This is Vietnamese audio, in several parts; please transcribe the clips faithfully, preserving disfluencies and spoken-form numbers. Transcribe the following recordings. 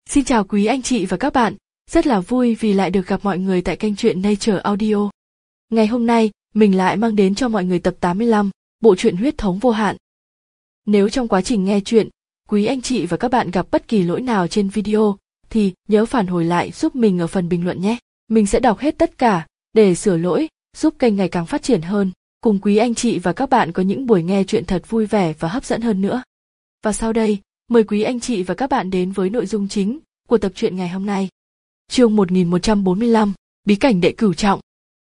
Xin chào quý anh chị và các bạn, rất là vui vì lại được gặp mọi người tại kênh truyện Nature Audio. Ngày hôm nay, mình lại mang đến cho mọi người tập tám mươi lăm, bộ truyện Huyết thống vô hạn. Nếu trong quá trình nghe truyện, quý anh chị và các bạn gặp bất kỳ lỗi nào trên video, thì nhớ phản hồi lại giúp mình ở phần bình luận nhé. Mình sẽ đọc hết tất cả, để sửa lỗi, giúp kênh ngày càng phát triển hơn, cùng quý anh chị và các bạn có những buổi nghe truyện thật vui vẻ và hấp dẫn hơn nữa. Và sau đây, mời quý anh chị và các bạn đến với nội dung chính của tập truyện ngày hôm nay. Chương một nghìn một trăm bốn mươi lăm, Bí cảnh đệ cửu trọng.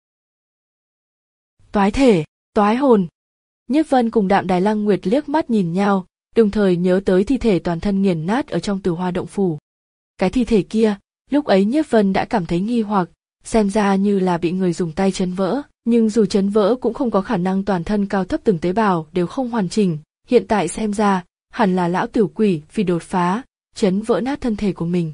Toái thể, toái hồn. Nhiếp Vân cùng Đạm Đài Lăng Nguyệt liếc mắt nhìn nhau, đồng thời nhớ tới thi thể toàn thân nghiền nát ở trong Tử Hoa động phủ. Cái thi thể kia, lúc ấy Nhiếp Vân đã cảm thấy nghi hoặc, xem ra như là bị người dùng tay chấn vỡ, nhưng dù chấn vỡ cũng không có khả năng toàn thân cao thấp từng tế bào đều không hoàn chỉnh, hiện tại xem ra, hẳn là lão tiểu quỷ vì đột phá, chấn vỡ nát thân thể của mình.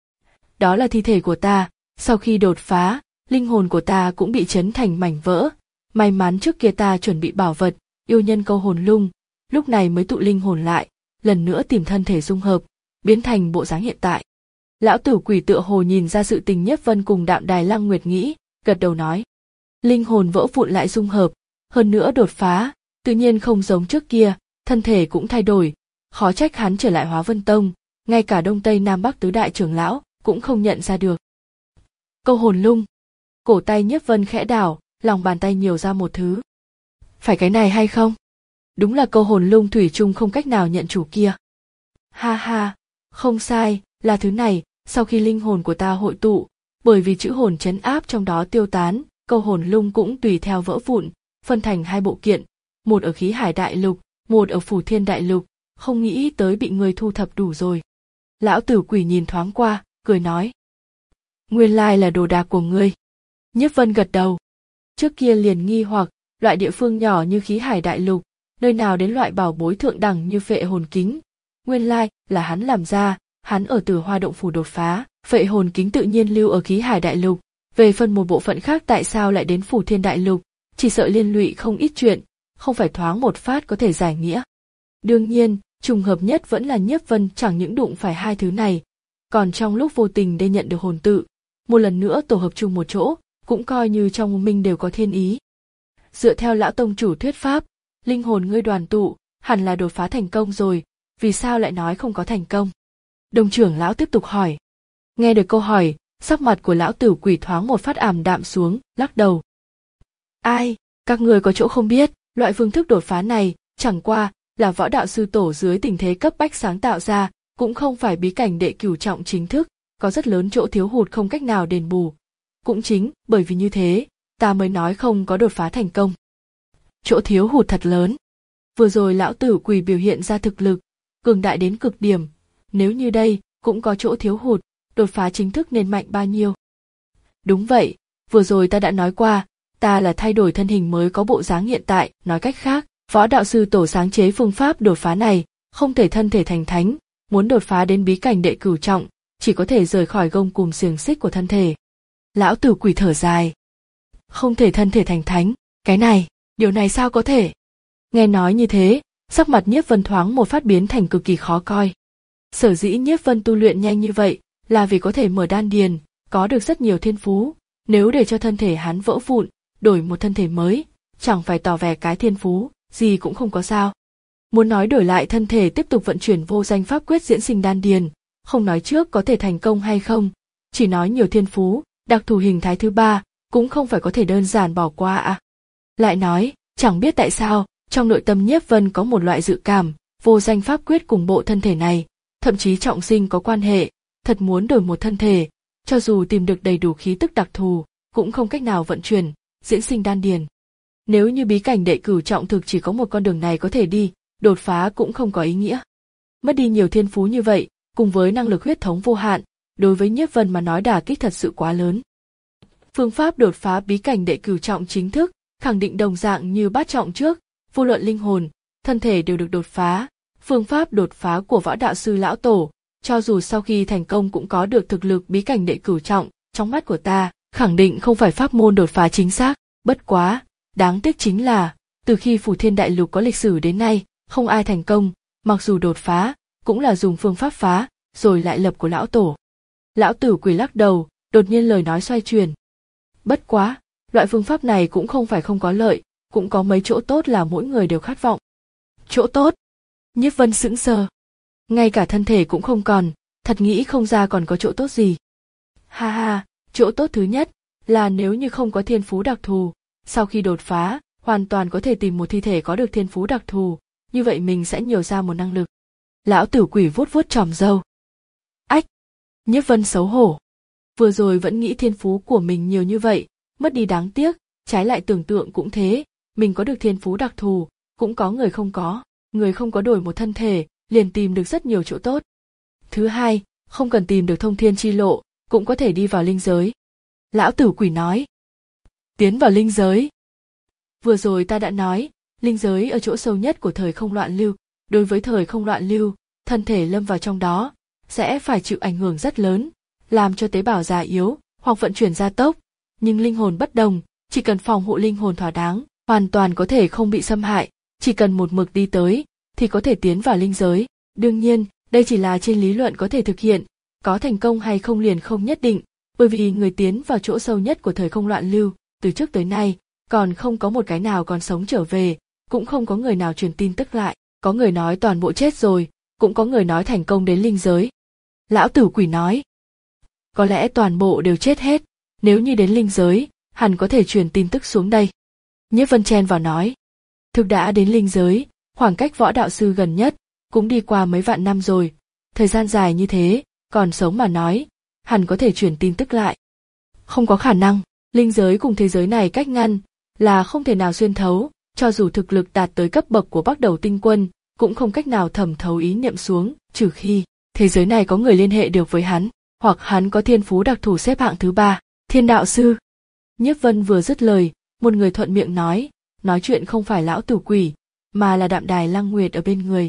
Đó là thi thể của ta, sau khi đột phá, linh hồn của ta cũng bị chấn thành mảnh vỡ, may mắn trước kia ta chuẩn bị bảo vật, yêu nhân câu hồn lung, lúc này mới tụ linh hồn lại, lần nữa tìm thân thể dung hợp, biến thành bộ dáng hiện tại. Lão tử quỷ tựa hồ nhìn ra sự tình Nhiếp Vân cùng Đạm Đài Lăng Nguyệt nghĩ, gật đầu nói. Linh hồn vỡ vụn lại dung hợp, hơn nữa đột phá, tự nhiên không giống trước kia, thân thể cũng thay đổi, khó trách hắn trở lại Hóa Vân Tông, ngay cả Đông Tây Nam Bắc tứ đại trưởng lão cũng không nhận ra được. Câu hồn lung. Cổ tay Nhiếp Vân khẽ đảo, lòng bàn tay nhiều ra một thứ. Phải cái này hay không? Đúng là câu hồn lung thủy chung không cách nào nhận chủ kia. Ha ha, không sai, là thứ này, sau khi linh hồn của ta hội tụ, bởi vì chữ hồn trấn áp trong đó tiêu tán, câu hồn lung cũng tùy theo vỡ vụn, phân thành hai bộ kiện, một ở khí hải đại lục, một ở phủ thiên đại lục, không nghĩ tới bị người thu thập đủ rồi. Lão tử quỷ nhìn thoáng qua, cười nói. Nguyên lai là đồ đạc của ngươi. Nhiếp Vân gật đầu. Trước kia liền nghi hoặc, loại địa phương nhỏ như khí hải đại lục, nơi nào đến loại bảo bối thượng đẳng như phệ hồn kính. Nguyên lai là hắn làm ra, hắn ở Tử Hoa động phủ đột phá, phệ hồn kính tự nhiên lưu ở khí hải đại lục. Về phần một bộ phận khác tại sao lại đến phủ thiên đại lục, chỉ sợ liên lụy không ít chuyện, không phải thoáng một phát có thể giải nghĩa. Đương nhiên, trùng hợp nhất vẫn là Nhiếp Vân chẳng những đụng phải hai thứ này, còn trong lúc vô tình đây nhận được hồn tự, một lần nữa tổ hợp chung một chỗ, cũng coi như trong minh đều có thiên ý. Dựa theo lão tông chủ thuyết pháp, linh hồn ngươi đoàn tụ, hẳn là đột phá thành công rồi, vì sao lại nói không có thành công? Đồng trưởng lão tiếp tục hỏi. Nghe được câu hỏi, sắc mặt của lão tử quỷ thoáng một phát ảm đạm xuống, lắc đầu. Ai, các người có chỗ không biết, loại phương thức đột phá này, chẳng qua là võ đạo sư tổ dưới tình thế cấp bách sáng tạo ra, cũng không phải bí cảnh đệ cửu trọng chính thức, có rất lớn chỗ thiếu hụt không cách nào đền bù. Cũng chính bởi vì như thế, ta mới nói không có đột phá thành công. Chỗ thiếu hụt thật lớn. Vừa rồi lão tử quỷ biểu hiện ra thực lực, cường đại đến cực điểm, nếu như đây cũng có chỗ thiếu hụt, đột phá chính thức nên mạnh bao nhiêu? Đúng vậy, vừa rồi ta đã nói qua, ta là thay đổi thân hình mới có bộ dáng hiện tại, nói cách khác, võ đạo sư tổ sáng chế phương pháp đột phá này, không thể thân thể thành thánh, muốn đột phá đến bí cảnh đệ cửu trọng, chỉ có thể rời khỏi gông cùm xiềng xích của thân thể. Lão tử quỷ thở dài. Không thể thân thể thành thánh, cái này, điều này sao có thể? Nghe nói như thế, sắc mặt Nhiếp Vân thoáng một phát biến thành cực kỳ khó coi. Sở dĩ Nhiếp Vân tu luyện nhanh như vậy, là vì có thể mở đan điền, có được rất nhiều thiên phú, nếu để cho thân thể hắn vỡ vụn, đổi một thân thể mới, chẳng phải tỏ vẻ cái thiên phú, gì cũng không có sao. Muốn nói đổi lại thân thể tiếp tục vận chuyển vô danh pháp quyết diễn sinh đan điền, không nói trước có thể thành công hay không, chỉ nói nhiều thiên phú, đặc thù hình thái thứ ba, cũng không phải có thể đơn giản bỏ qua à. Lại nói, chẳng biết tại sao, trong nội tâm Nhiếp Vân có một loại dự cảm, vô danh pháp quyết cùng bộ thân thể này, thậm chí trọng sinh có quan hệ, thật muốn đổi một thân thể, cho dù tìm được đầy đủ khí tức đặc thù, cũng không cách nào vận chuyển, diễn sinh đan điền. Nếu như bí cảnh đệ cửu trọng thực chỉ có một con đường này có thể đi, đột phá cũng không có ý nghĩa. Mất đi nhiều thiên phú như vậy, cùng với năng lực huyết thống vô hạn, đối với Nhiếp Vân mà nói đả kích thật sự quá lớn. Phương pháp đột phá bí cảnh đệ cửu trọng chính thức, khẳng định đồng dạng như bát trọng trước, vô luận linh hồn, thân thể đều được đột phá. Phương pháp đột phá của võ đạo sư lão tổ, cho dù sau khi thành công cũng có được thực lực bí cảnh đệ cửu trọng, trong mắt của ta, khẳng định không phải pháp môn đột phá chính xác, bất quá, đáng tiếc chính là, từ khi Phủ Thiên Đại Lục có lịch sử đến nay, không ai thành công, mặc dù đột phá, cũng là dùng phương pháp phá, rồi lại lập của lão tổ. Lão tử quỷ lắc đầu, đột nhiên lời nói xoay chuyển. Bất quá, loại phương pháp này cũng không phải không có lợi, cũng có mấy chỗ tốt là mỗi người đều khát vọng. Chỗ tốt? Nhiếp Vân sững sờ. Ngay cả thân thể cũng không còn, thật nghĩ không ra còn có chỗ tốt gì. Ha ha, chỗ tốt thứ nhất là nếu như không có thiên phú đặc thù, sau khi đột phá, hoàn toàn có thể tìm một thi thể có được thiên phú đặc thù, như vậy mình sẽ nhiều ra một năng lực. Lão tử quỷ vuốt vuốt chòm râu. Ách! Nhiếp Vân xấu hổ. Vừa rồi vẫn nghĩ thiên phú của mình nhiều như vậy, mất đi đáng tiếc, trái lại tưởng tượng cũng thế, mình có được thiên phú đặc thù, cũng có người không có, người không có đổi một thân thể, liền tìm được rất nhiều chỗ tốt. Thứ hai, không cần tìm được thông thiên chi lộ, cũng có thể đi vào linh giới. Lão tử quỷ nói. Tiến vào linh giới. Vừa rồi ta đã nói, linh giới ở chỗ sâu nhất của thời không loạn lưu, đối với thời không loạn lưu, thân thể lâm vào trong đó, sẽ phải chịu ảnh hưởng rất lớn, làm cho tế bào già yếu, hoặc vận chuyển gia tốc, nhưng linh hồn bất đồng, chỉ cần phòng hộ linh hồn thỏa đáng, hoàn toàn có thể không bị xâm hại, chỉ cần một mực đi tới, thì có thể tiến vào linh giới. Đương nhiên, đây chỉ là trên lý luận có thể thực hiện, có thành công hay không liền không nhất định, bởi vì người tiến vào chỗ sâu nhất của thời không loạn lưu, từ trước tới nay, còn không có một cái nào còn sống trở về, cũng không có người nào truyền tin tức lại, có người nói toàn bộ chết rồi, cũng có người nói thành công đến linh giới. Lão tử quỷ nói, có lẽ toàn bộ đều chết hết, nếu như đến linh giới, hẳn có thể truyền tin tức xuống đây. Nhiếp Vân chen vào nói, thực đã đến linh giới, khoảng cách võ đạo sư gần nhất, cũng đi qua mấy vạn năm rồi, thời gian dài như thế, còn sống mà nói, hẳn có thể truyền tin tức lại. Không có khả năng, linh giới cùng thế giới này cách ngăn, là không thể nào xuyên thấu, cho dù thực lực đạt tới cấp bậc của Bắc Đầu Tinh Quân, cũng không cách nào thẩm thấu ý niệm xuống, trừ khi thế giới này có người liên hệ được với hắn, hoặc hắn có thiên phú đặc thù xếp hạng thứ ba, Thiên Đạo Sư. Nhiếp Vân vừa dứt lời, một người thuận miệng nói, nói chuyện không phải lão tử quỷ, mà là Đạm Đài Lăng Nguyệt ở bên người.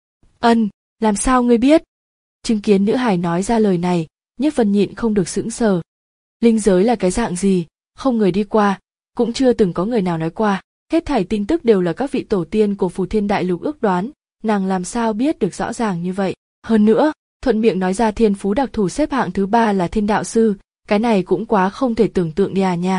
Ân, làm sao ngươi biết? Chứng kiến nữ hài nói ra lời này, Nhiếp Vân nhịn không được sững sờ. Linh giới là cái dạng gì, không người đi qua, cũng chưa từng có người nào nói qua, hết thảy tin tức đều là các vị tổ tiên của Phù Thiên Đại Lục ước đoán, nàng làm sao biết được rõ ràng như vậy? Hơn nữa, thuận miệng nói ra thiên phú đặc thù xếp hạng thứ ba là Thiên Đạo Sư, cái này cũng quá không thể tưởng tượng đi à nha.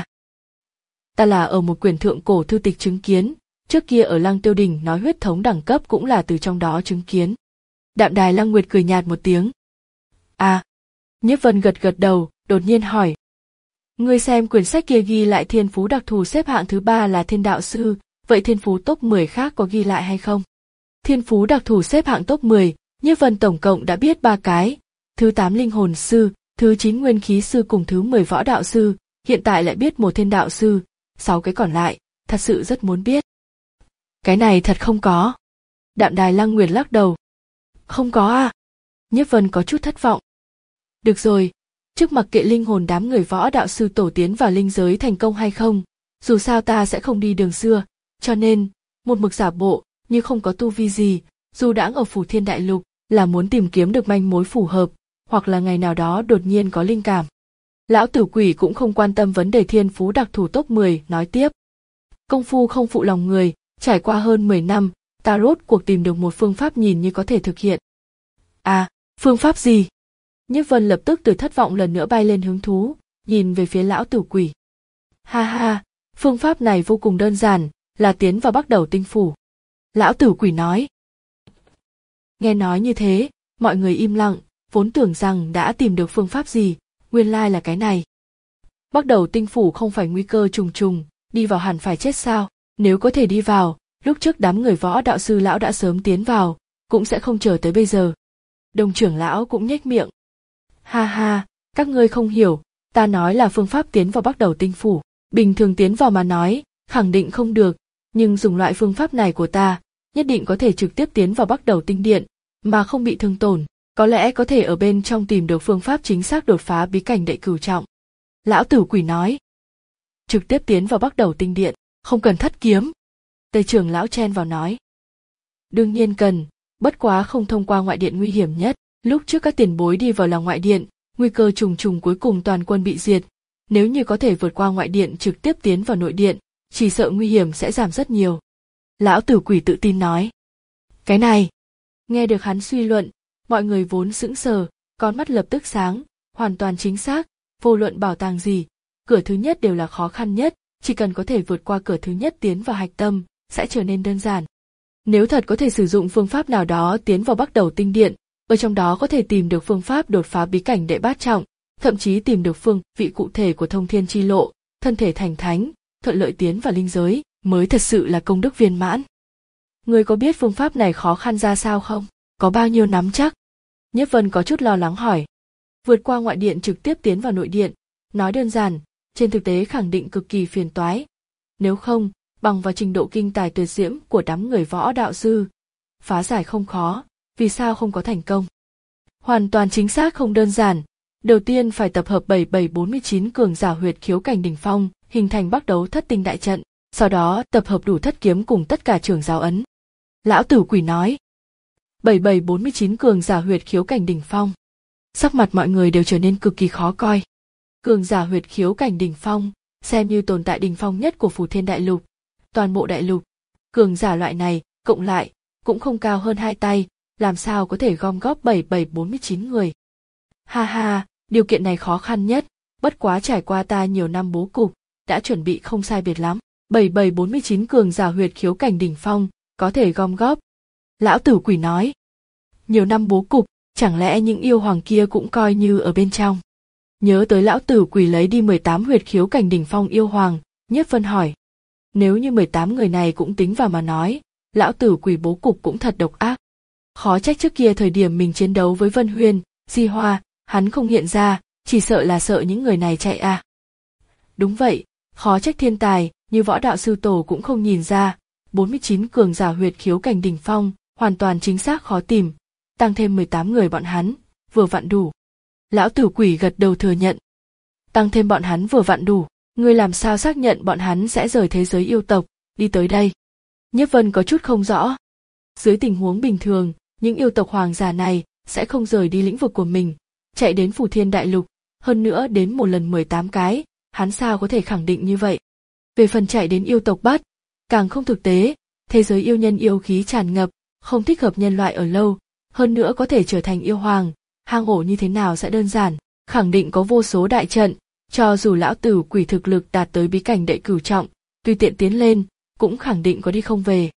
Ta là ở một quyển thượng cổ thư tịch chứng kiến, trước kia ở Lăng Tiêu Đình nói huyết thống đẳng cấp cũng là từ trong đó chứng kiến. Đạm Đài Lăng Nguyệt cười nhạt một tiếng. À, Nhiếp Vân gật gật đầu, đột nhiên hỏi. Ngươi xem quyển sách kia ghi lại thiên phú đặc thù xếp hạng thứ ba là Thiên Đạo Sư, vậy thiên phú top mười khác có ghi lại hay không? Thiên phú đặc thù xếp hạng top mười, Nhiếp Vân tổng cộng đã biết ba cái, thứ tám Linh Hồn Sư, thứ chín Nguyên Khí Sư cùng thứ mười Võ Đạo Sư, hiện tại lại biết một Thiên Đạo Sư, sáu cái còn lại, thật sự rất muốn biết. Cái này thật không có. Đạm Đài Lăng Nguyệt lắc đầu. Không có à? Nhiếp Vân có chút thất vọng. Được rồi, trước mặc kệ linh hồn đám người võ đạo sư tổ tiến vào linh giới thành công hay không, dù sao ta sẽ không đi đường xưa, cho nên, một mực giả bộ, như không có tu vi gì, dù đãng ở Phù Thiên Đại Lục, là muốn tìm kiếm được manh mối phù hợp, hoặc là ngày nào đó đột nhiên có linh cảm. Lão tử quỷ cũng không quan tâm vấn đề thiên phú đặc thù top mười, nói tiếp. Công phu không phụ lòng người, trải qua hơn mười năm, ta rốt cuộc tìm được một phương pháp nhìn như có thể thực hiện. À, phương pháp gì? Nhiếp Vân lập tức từ thất vọng lần nữa bay lên hứng thú, nhìn về phía lão tử quỷ. Ha ha, phương pháp này vô cùng đơn giản, là tiến vào Bắc Đầu Tinh Phủ. Lão tử quỷ nói. Nghe nói như thế, mọi người im lặng, vốn tưởng rằng đã tìm được phương pháp gì, nguyên lai là cái này. Bắc Đầu Tinh Phủ không phải nguy cơ trùng trùng, đi vào hẳn phải chết sao, nếu có thể đi vào, lúc trước đám người võ đạo sư lão đã sớm tiến vào, cũng sẽ không chờ tới bây giờ. Đồng trưởng lão cũng nhếch miệng. Ha ha, các ngươi không hiểu, ta nói là phương pháp tiến vào Bắc Đầu Tinh Phủ, bình thường tiến vào mà nói, khẳng định không được, nhưng dùng loại phương pháp này của ta, nhất định có thể trực tiếp tiến vào Bắc Đầu Tinh Điện, mà không bị thương tổn, có lẽ có thể ở bên trong tìm được phương pháp chính xác đột phá bí cảnh đệ cửu trọng. Lão tử quỷ nói. Trực tiếp tiến vào Bắc Đầu Tinh Điện, không cần thất kiếm. Tây trưởng lão chen vào nói. Đương nhiên cần, bất quá không thông qua ngoại điện nguy hiểm nhất, lúc trước các tiền bối đi vào là ngoại điện, nguy cơ trùng trùng cuối cùng toàn quân bị diệt, nếu như có thể vượt qua ngoại điện trực tiếp tiến vào nội điện, chỉ sợ nguy hiểm sẽ giảm rất nhiều. Lão tử quỷ tự tin nói. Cái này, nghe được hắn suy luận, mọi người vốn sững sờ, Con mắt lập tức sáng, hoàn toàn chính xác, vô luận bảo tàng gì, cửa thứ nhất đều là khó khăn nhất, chỉ cần có thể vượt qua cửa thứ nhất tiến vào hạch tâm, sẽ trở nên đơn giản. Nếu thật có thể sử dụng phương pháp nào đó tiến vào Bắc Đầu Tinh Điện, ở trong đó có thể tìm được phương pháp đột phá bí cảnh đệ bát trọng, thậm chí tìm được phương vị cụ thể của thông thiên chi lộ, thân thể thành thánh, thuận lợi tiến vào linh giới, mới thật sự là công đức viên mãn. Ngươi có biết phương pháp này khó khăn ra sao không? Có bao nhiêu nắm chắc? Nhiếp Vân có chút lo lắng hỏi. Vượt qua ngoại điện trực tiếp tiến vào nội điện, nói đơn giản, trên thực tế khẳng định cực kỳ phiền toái. Nếu không, bằng vào trình độ kinh tài tuyệt diễm của đám người võ đạo sư, phá giải không khó, vì sao không có thành công? Hoàn toàn chính xác không đơn giản. Đầu tiên phải tập hợp bảy bảy bốn mươi chín cường giả huyệt khiếu cảnh đỉnh phong, hình thành Bắc Đấu Thất Tinh đại trận, sau đó tập hợp đủ thất kiếm cùng tất cả trưởng giáo ấn. Lão Tử Quỷ nói. bảy bảy bốn mươi chín cường giả huyệt khiếu cảnh đỉnh phong. Sắc mặt mọi người đều trở nên cực kỳ khó coi. Cường giả huyệt khiếu cảnh đỉnh phong, xem như tồn tại đỉnh phong nhất của Phù Thiên Đại Lục, toàn bộ đại lục. Cường giả loại này, cộng lại, cũng không cao hơn hai tay, làm sao có thể gom góp bảy bảy bốn mươi chín người. Ha ha, điều kiện này khó khăn nhất, bất quá trải qua ta nhiều năm bố cục, đã chuẩn bị không sai biệt lắm. bảy bảy bốn mươi chín cường giả huyệt khiếu cảnh đỉnh phong, có thể gom góp. Lão Tử Quỷ nói. Nhiều năm bố cục, chẳng lẽ những yêu hoàng kia cũng coi như ở bên trong? Nhớ tới Lão Tử Quỷ lấy đi mười tám huyệt khiếu cảnh đỉnh phong yêu hoàng, Nhiếp Vân hỏi. Nếu như mười tám người này cũng tính vào mà nói, Lão Tử Quỷ bố cục cũng thật độc ác. Khó trách trước kia thời điểm mình chiến đấu với Vân Huyên, Di Hoa, hắn không hiện ra, chỉ sợ là sợ những người này chạy à. Đúng vậy, khó trách thiên tài, như võ đạo sư tổ cũng không nhìn ra, bốn mươi chín cường giả huyệt khiếu cảnh đỉnh phong, hoàn toàn chính xác khó tìm, tăng thêm mười tám người bọn hắn, vừa vặn đủ. Lão Tử Quỷ gật đầu thừa nhận. Tăng thêm bọn hắn vừa vặn đủ, ngươi làm sao xác nhận bọn hắn sẽ rời thế giới yêu tộc, đi tới đây? Nhiếp Vân có chút không rõ. Dưới tình huống bình thường, những yêu tộc hoàng giả này sẽ không rời đi lĩnh vực của mình, chạy đến Phù Thiên Đại Lục, hơn nữa đến một lần mười tám cái, hắn sao có thể khẳng định như vậy? Về phần chạy đến yêu tộc Bắc, càng không thực tế, thế giới yêu nhân yêu khí tràn ngập, không thích hợp nhân loại ở lâu, hơn nữa có thể trở thành yêu hoàng, hang ổ như thế nào sẽ đơn giản, khẳng định có vô số đại trận, cho dù Lão Tử Quỷ thực lực đạt tới bí cảnh đệ cửu trọng, tùy tiện tiến lên, cũng khẳng định có đi không về.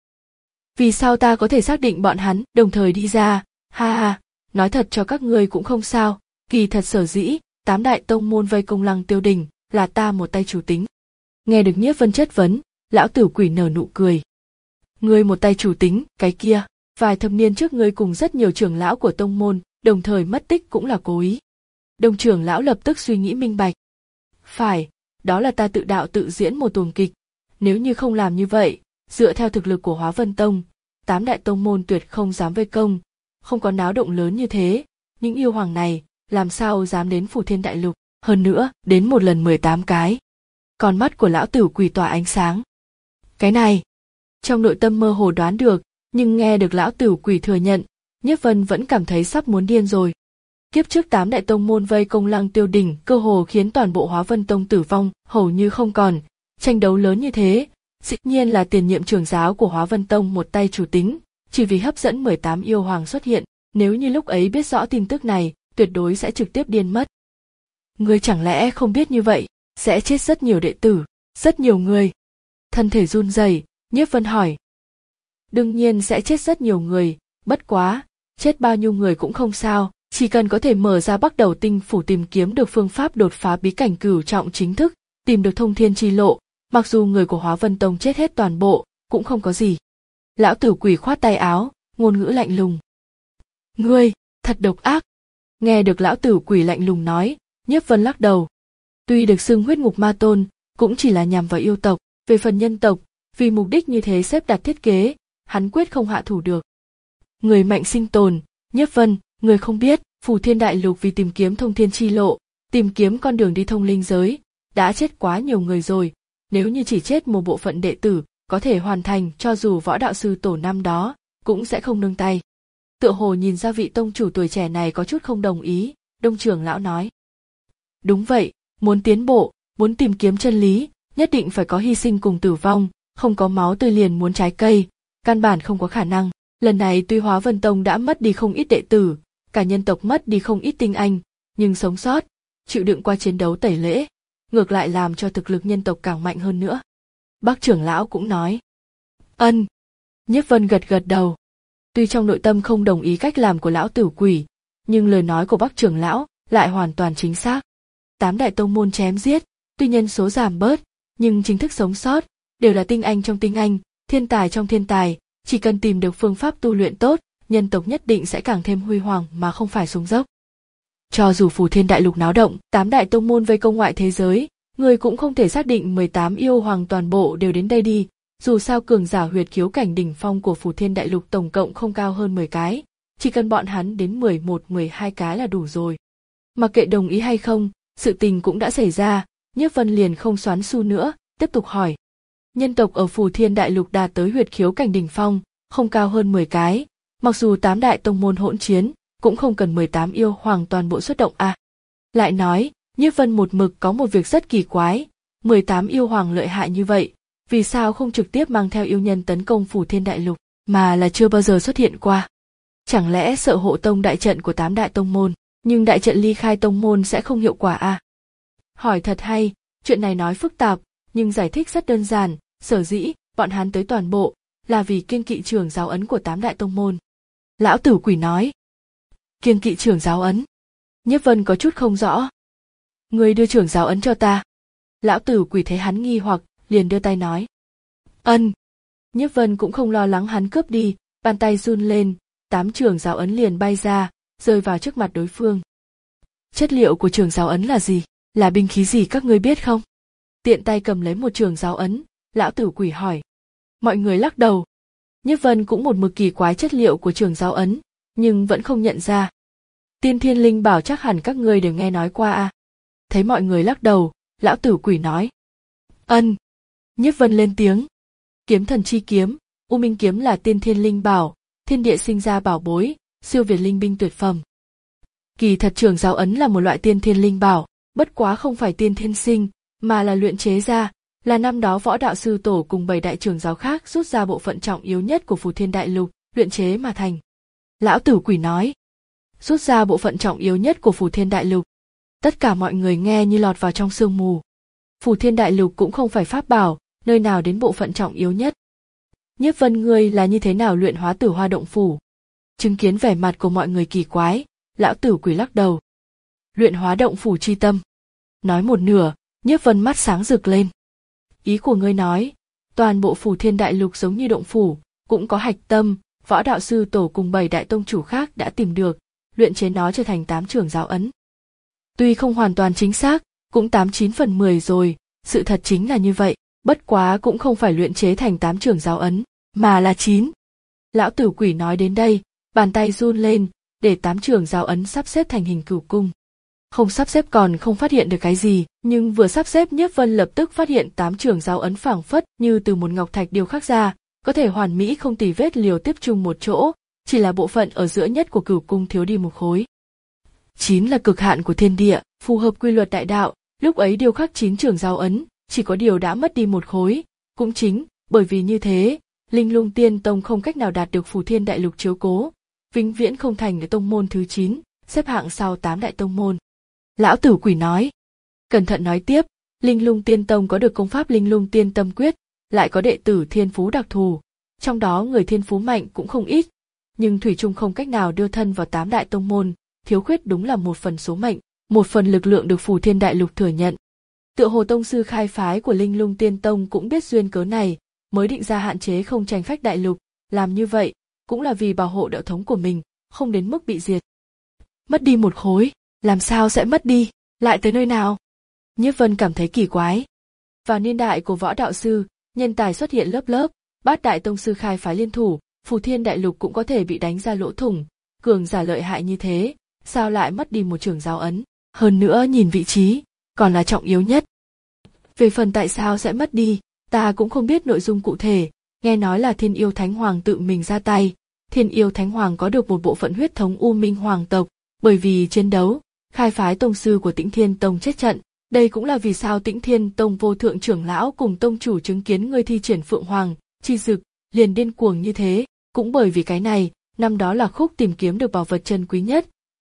Vì sao ta có thể xác định bọn hắn đồng thời đi ra? Ha ha, nói thật cho các ngươi cũng không sao, kỳ thật sở dĩ, tám đại tông môn vây công Lăng Tiêu Đình, là ta một tay chủ tính. Nghe được Nhiếp Vân chất vấn, Lão Tử Quỷ nở nụ cười. Ngươi một tay chủ tính, cái kia, vài thập niên trước ngươi cùng rất nhiều trưởng lão của tông môn, đồng thời mất tích cũng là cố ý. Đông trưởng lão lập tức suy nghĩ minh bạch. Phải, đó là ta tự đạo tự diễn một tuồng kịch, nếu như không làm như vậy, dựa theo thực lực của Hóa Vân Tông, tám đại tông môn tuyệt không dám vây công, không có náo động lớn như thế, những yêu hoàng này, làm sao dám đến Phù Thiên Đại Lục, hơn nữa, đến một lần mười tám cái. Con mắt của Lão Tử Quỷ tỏa ánh sáng. Cái này, trong nội tâm mơ hồ đoán được, nhưng nghe được Lão Tử Quỷ thừa nhận, Nhiếp Vân vẫn cảm thấy sắp muốn điên rồi. Kiếp trước tám đại tông môn vây công Lăng Tiêu Đỉnh cơ hồ khiến toàn bộ Hóa Vân Tông tử vong, hầu như không còn, tranh đấu lớn như thế, dĩ nhiên là tiền nhiệm trưởng giáo của Hóa Vân Tông một tay chủ tính, chỉ vì hấp dẫn mười tám yêu hoàng xuất hiện, nếu như lúc ấy biết rõ tin tức này, tuyệt đối sẽ trực tiếp điên mất. Ngươi chẳng lẽ không biết như vậy, sẽ chết rất nhiều đệ tử, rất nhiều người. Thân thể run rẩy, Nhiếp Vân hỏi. Đương nhiên sẽ chết rất nhiều người, bất quá, chết bao nhiêu người cũng không sao, chỉ cần có thể mở ra Bắc Đầu Tinh phủ tìm kiếm được phương pháp đột phá bí cảnh cửu trọng chính thức, tìm được thông thiên chi lộ, mặc dù người của Hóa Vân Tông chết hết toàn bộ, cũng không có gì. Lão Tử Quỷ khoát tay áo, ngôn ngữ lạnh lùng. Ngươi, thật độc ác. Nghe được Lão Tử Quỷ lạnh lùng nói, Nhiếp Vân lắc đầu. Tuy được xưng huyết ngục ma tôn, cũng chỉ là nhằm vào yêu tộc, về phần nhân tộc, vì mục đích như thế xếp đặt thiết kế, hắn quyết không hạ thủ được. Người mạnh sinh tồn, Nhiếp Vân, người không biết, Phù Thiên Đại Lục vì tìm kiếm thông thiên chi lộ, tìm kiếm con đường đi thông linh giới, đã chết quá nhiều người rồi, nếu như chỉ chết một bộ phận đệ tử, có thể hoàn thành cho dù võ đạo sư tổ năm đó, cũng sẽ không nương tay. Tựa hồ nhìn ra vị tông chủ tuổi trẻ này có chút không đồng ý, Đông trưởng lão nói. Đúng vậy, muốn tiến bộ, muốn tìm kiếm chân lý, nhất định phải có hy sinh cùng tử vong, không có máu tươi liền muốn trái cây, căn bản không có khả năng. Lần này tuy Hóa Vân Tông đã mất đi không ít đệ tử, cả nhân tộc mất đi không ít tinh anh, nhưng sống sót, chịu đựng qua chiến đấu tẩy lễ, ngược lại làm cho thực lực nhân tộc càng mạnh hơn nữa. Bác trưởng lão cũng nói. Ân. Nhiếp Vân gật gật đầu. Tuy trong nội tâm không đồng ý cách làm của lão tử quỷ, nhưng lời nói của bác trưởng lão lại hoàn toàn chính xác. Tám đại tông môn chém giết, tuy nhân số giảm bớt, nhưng chính thức sống sót, đều là tinh anh trong tinh anh, thiên tài trong thiên tài, chỉ cần tìm được phương pháp tu luyện tốt, nhân tộc nhất định sẽ càng thêm huy hoàng mà không phải xuống dốc. Cho dù Phù Thiên Đại Lục náo động, tám đại tông môn vây công ngoại thế giới, người cũng không thể xác định mười tám yêu hoàng toàn bộ đều đến đây đi, dù sao cường giả huyệt khiếu cảnh đỉnh phong của Phù Thiên Đại Lục tổng cộng không cao hơn mười cái, chỉ cần bọn hắn đến mười một mười hai cái là đủ rồi. Mặc kệ đồng ý hay không, sự tình cũng đã xảy ra, Nhiếp Vân liền không xoắn xu nữa, tiếp tục hỏi. Nhân tộc ở Phù Thiên Đại Lục đạt tới huyệt khiếu cảnh đỉnh phong, không cao hơn mười cái, mặc dù tám đại tông môn hỗn chiến, cũng không cần mười tám yêu hoàng toàn bộ xuất động à. Lại nói, Nhiếp Vân một mực có một việc rất kỳ quái, mười tám yêu hoàng lợi hại như vậy, vì sao không trực tiếp mang theo yêu nhân tấn công Phù Thiên Đại Lục, mà là chưa bao giờ xuất hiện qua. Chẳng lẽ sợ hộ tông đại trận của tám đại tông môn, nhưng đại trận ly khai tông môn sẽ không hiệu quả à? Hỏi thật hay, chuyện này nói phức tạp, nhưng giải thích rất đơn giản, sở dĩ, bọn hắn tới toàn bộ, là vì kiêng kỵ trưởng giáo ấn của tám đại tông môn. Lão tử quỷ nói. Kiêng kỵ trưởng giáo ấn. Nhiếp Vân có chút không rõ. Người đưa trưởng giáo ấn cho ta. Lão tử quỷ thấy hắn nghi hoặc, liền đưa tay nói. Ân. Nhiếp Vân cũng không lo lắng hắn cướp đi, bàn tay run lên, tám trưởng giáo ấn liền bay ra, rơi vào trước mặt đối phương. Chất liệu của trưởng giáo ấn là gì? Là binh khí gì các ngươi biết không? Tiện tay cầm lấy một trưởng giáo ấn, lão tử quỷ hỏi. Mọi người lắc đầu. Nhiếp Vân cũng một mực kỳ quái chất liệu của trưởng giáo ấn, nhưng vẫn không nhận ra. Tiên Thiên Linh Bảo chắc hẳn các ngươi đều nghe nói qua à? Thấy mọi người lắc đầu, lão tử quỷ nói. Ân. Nhiếp Vân lên tiếng. Kiếm thần chi kiếm, U Minh kiếm là Tiên Thiên Linh Bảo, thiên địa sinh ra bảo bối, siêu việt linh binh tuyệt phẩm. Kỳ thật trưởng giáo ấn là một loại Tiên Thiên Linh Bảo, bất quá không phải tiên thiên sinh, mà là luyện chế ra, là năm đó võ đạo sư tổ cùng bảy đại trưởng giáo khác rút ra bộ phận trọng yếu nhất của Phù Thiên Đại Lục, luyện chế mà thành. Lão tử quỷ nói. Rút ra bộ phận trọng yếu nhất của Phù Thiên Đại Lục. Tất cả mọi người nghe như lọt vào trong sương mù. Phù Thiên Đại Lục cũng không phải pháp bảo, nơi nào đến bộ phận trọng yếu nhất. Nhiếp Vân ngươi là như thế nào luyện hóa Tử Hoa Động Phủ? Chứng kiến vẻ mặt của mọi người kỳ quái, lão tử quỷ lắc đầu. Luyện hóa động phủ chi tâm. Nói một nửa, Nhiếp Vân mắt sáng rực lên. Ý của ngươi nói, toàn bộ Phù Thiên Đại Lục giống như động phủ, cũng có hạch tâm, võ đạo sư tổ cùng bảy đại tông chủ khác đã tìm được, luyện chế nó trở thành tám trưởng giáo ấn. Tuy không hoàn toàn chính xác, cũng tám chín phần mười rồi, sự thật chính là như vậy, bất quá cũng không phải luyện chế thành tám trưởng giáo ấn, mà là chín. Lão tử quỷ nói đến đây, bàn tay run lên, để tám trưởng giáo ấn sắp xếp thành hình cửu cung. Không sắp xếp còn không phát hiện được cái gì, nhưng vừa sắp xếp Nhiếp Vân lập tức phát hiện tám trưởng giáo ấn phảng phất như từ một ngọc thạch điêu khắc ra, có thể hoàn mỹ không tì vết liều tiếp chung một chỗ, chỉ là bộ phận ở giữa nhất của cửu cung thiếu đi một khối. Chín là cực hạn của thiên địa, phù hợp quy luật đại đạo, lúc ấy điêu khắc chín trưởng giáo ấn, chỉ có điều đã mất đi một khối, cũng chính bởi vì như thế, Linh Lung Tiên Tông không cách nào đạt được Phù Thiên Đại Lục chiếu cố, vĩnh viễn không thành cái tông môn thứ chín, xếp hạng sau tám đại tông môn. Lão tử quỷ nói. Cẩn thận nói tiếp, Linh Lung Tiên Tông có được công pháp Linh Lung Tiên Tâm Quyết, lại có đệ tử thiên phú đặc thù, trong đó người thiên phú mạnh cũng không ít, nhưng thủy chung không cách nào đưa thân vào tám đại tông môn, thiếu khuyết đúng là một phần số mệnh, một phần lực lượng được Phù Thiên Đại Lục thừa nhận. Tựa hồ tông sư khai phái của Linh Lung Tiên Tông cũng biết duyên cớ này, mới định ra hạn chế không tranh phách đại lục, làm như vậy cũng là vì bảo hộ đạo thống của mình, không đến mức bị diệt. Mất đi một khối, làm sao sẽ mất đi, lại tới nơi nào? Nhiếp Vân cảm thấy kỳ quái. Vào niên đại của võ đạo sư, nhân tài xuất hiện lớp lớp, bát đại tông sư khai phái liên thủ, Phù Thiên Đại Lục cũng có thể bị đánh ra lỗ thủng, cường giả lợi hại như thế, sao lại mất đi một trưởng giáo ấn? Hơn nữa nhìn vị trí, còn là trọng yếu nhất. Về phần tại sao sẽ mất đi, ta cũng không biết nội dung cụ thể, nghe nói là Thiên Yêu Thánh Hoàng tự mình ra tay. Thiên Yêu Thánh Hoàng có được một bộ phận huyết thống U Minh Hoàng tộc, bởi vì chiến đấu, khai phái tông sư của Tĩnh Thiên Tông chết trận. Đây cũng là vì sao Tĩnh Thiên Tông vô thượng trưởng lão cùng tông chủ chứng kiến ngươi thi triển Phượng Hoàng, chi dực, liền điên cuồng như thế, cũng bởi vì cái này, năm đó là Khúc tìm kiếm được bảo vật chân quý nhất,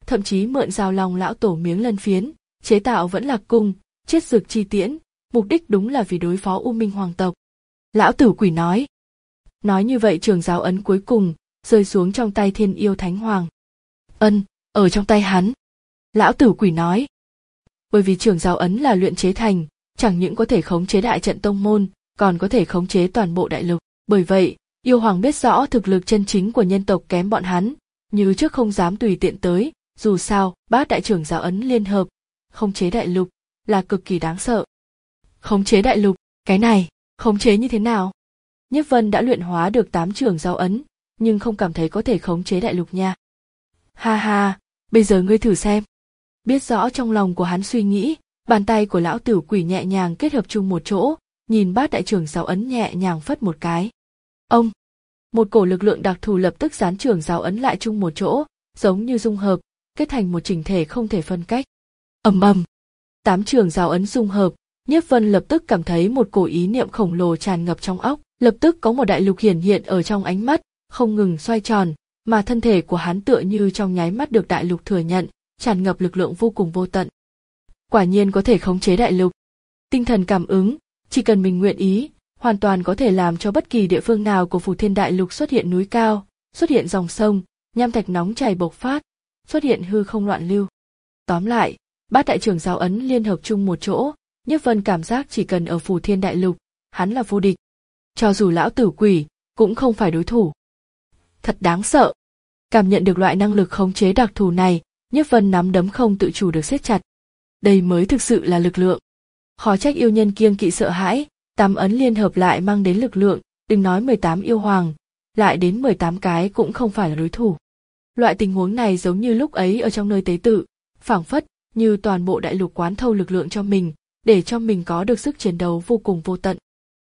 thậm chí mượn Giao Long lão tổ miếng lân phiến, chế tạo Vẫn Lạc cung, chiết dược chi tiễn, mục đích đúng là vì đối phó U Minh hoàng tộc. Lão Tử Quỷ nói. Nói như vậy trường giáo ấn cuối cùng rơi xuống trong tay Thiên Yêu Thánh Hoàng. Ân, ở trong tay hắn. Lão Tử Quỷ nói. Bởi vì trường giáo ấn là luyện chế thành, chẳng những có thể khống chế đại trận tông môn, còn có thể khống chế toàn bộ đại lục. Bởi vậy, yêu hoàng biết rõ thực lực chân chính của nhân tộc kém bọn hắn, như trước không dám tùy tiện tới, dù sao, bát đại trưởng giáo ấn liên hợp, khống chế đại lục, là cực kỳ đáng sợ. Khống chế đại lục, cái này, khống chế như thế nào? Nhiếp Vân đã luyện hóa được tám trưởng giáo ấn, nhưng không cảm thấy có thể khống chế đại lục nha. Ha ha, bây giờ ngươi thử xem. Biết rõ trong lòng của hắn suy nghĩ, bàn tay của lão Tử Quỷ nhẹ nhàng kết hợp chung một chỗ, nhìn bát đại trưởng giáo ấn nhẹ nhàng phất một cái. Ông, một cổ lực lượng đặc thù lập tức dán trưởng giáo ấn lại chung một chỗ, giống như dung hợp, kết thành một chỉnh thể không thể phân cách. Ầm ầm, tám trưởng giáo ấn dung hợp, Nhiếp Vân lập tức cảm thấy một cổ ý niệm khổng lồ tràn ngập trong óc, lập tức có một đại lục hiển hiện ở trong ánh mắt, không ngừng xoay tròn, mà thân thể của hắn tựa như trong nháy mắt được đại lục thừa nhận, tràn ngập lực lượng vô cùng vô tận. Quả nhiên có thể khống chế đại lục. Tinh thần cảm ứng, chỉ cần mình nguyện ý, hoàn toàn có thể làm cho bất kỳ địa phương nào của Phù Thiên Đại Lục xuất hiện núi cao, xuất hiện dòng sông, nham thạch nóng chảy bộc phát, xuất hiện hư không loạn lưu. Tóm lại, bát đại trưởng giáo ấn liên hợp chung một chỗ, Nhiếp Vân cảm giác chỉ cần ở Phù Thiên Đại Lục, hắn là vô địch. Cho dù lão Tử Quỷ, cũng không phải đối thủ. Thật đáng sợ. Cảm nhận được loại năng lực khống chế đặc thù này, Nhiếp Vân nắm đấm không tự chủ được siết chặt. Đây mới thực sự là lực lượng. Khó trách yêu nhân kiêng kỵ sợ hãi, tám ấn liên hợp lại mang đến lực lượng, đừng nói mười tám yêu hoàng, lại đến mười tám cái cũng không phải là đối thủ. Loại tình huống này giống như lúc ấy ở trong nơi tế tự, phảng phất như toàn bộ đại lục quán thâu lực lượng cho mình, để cho mình có được sức chiến đấu vô cùng vô tận.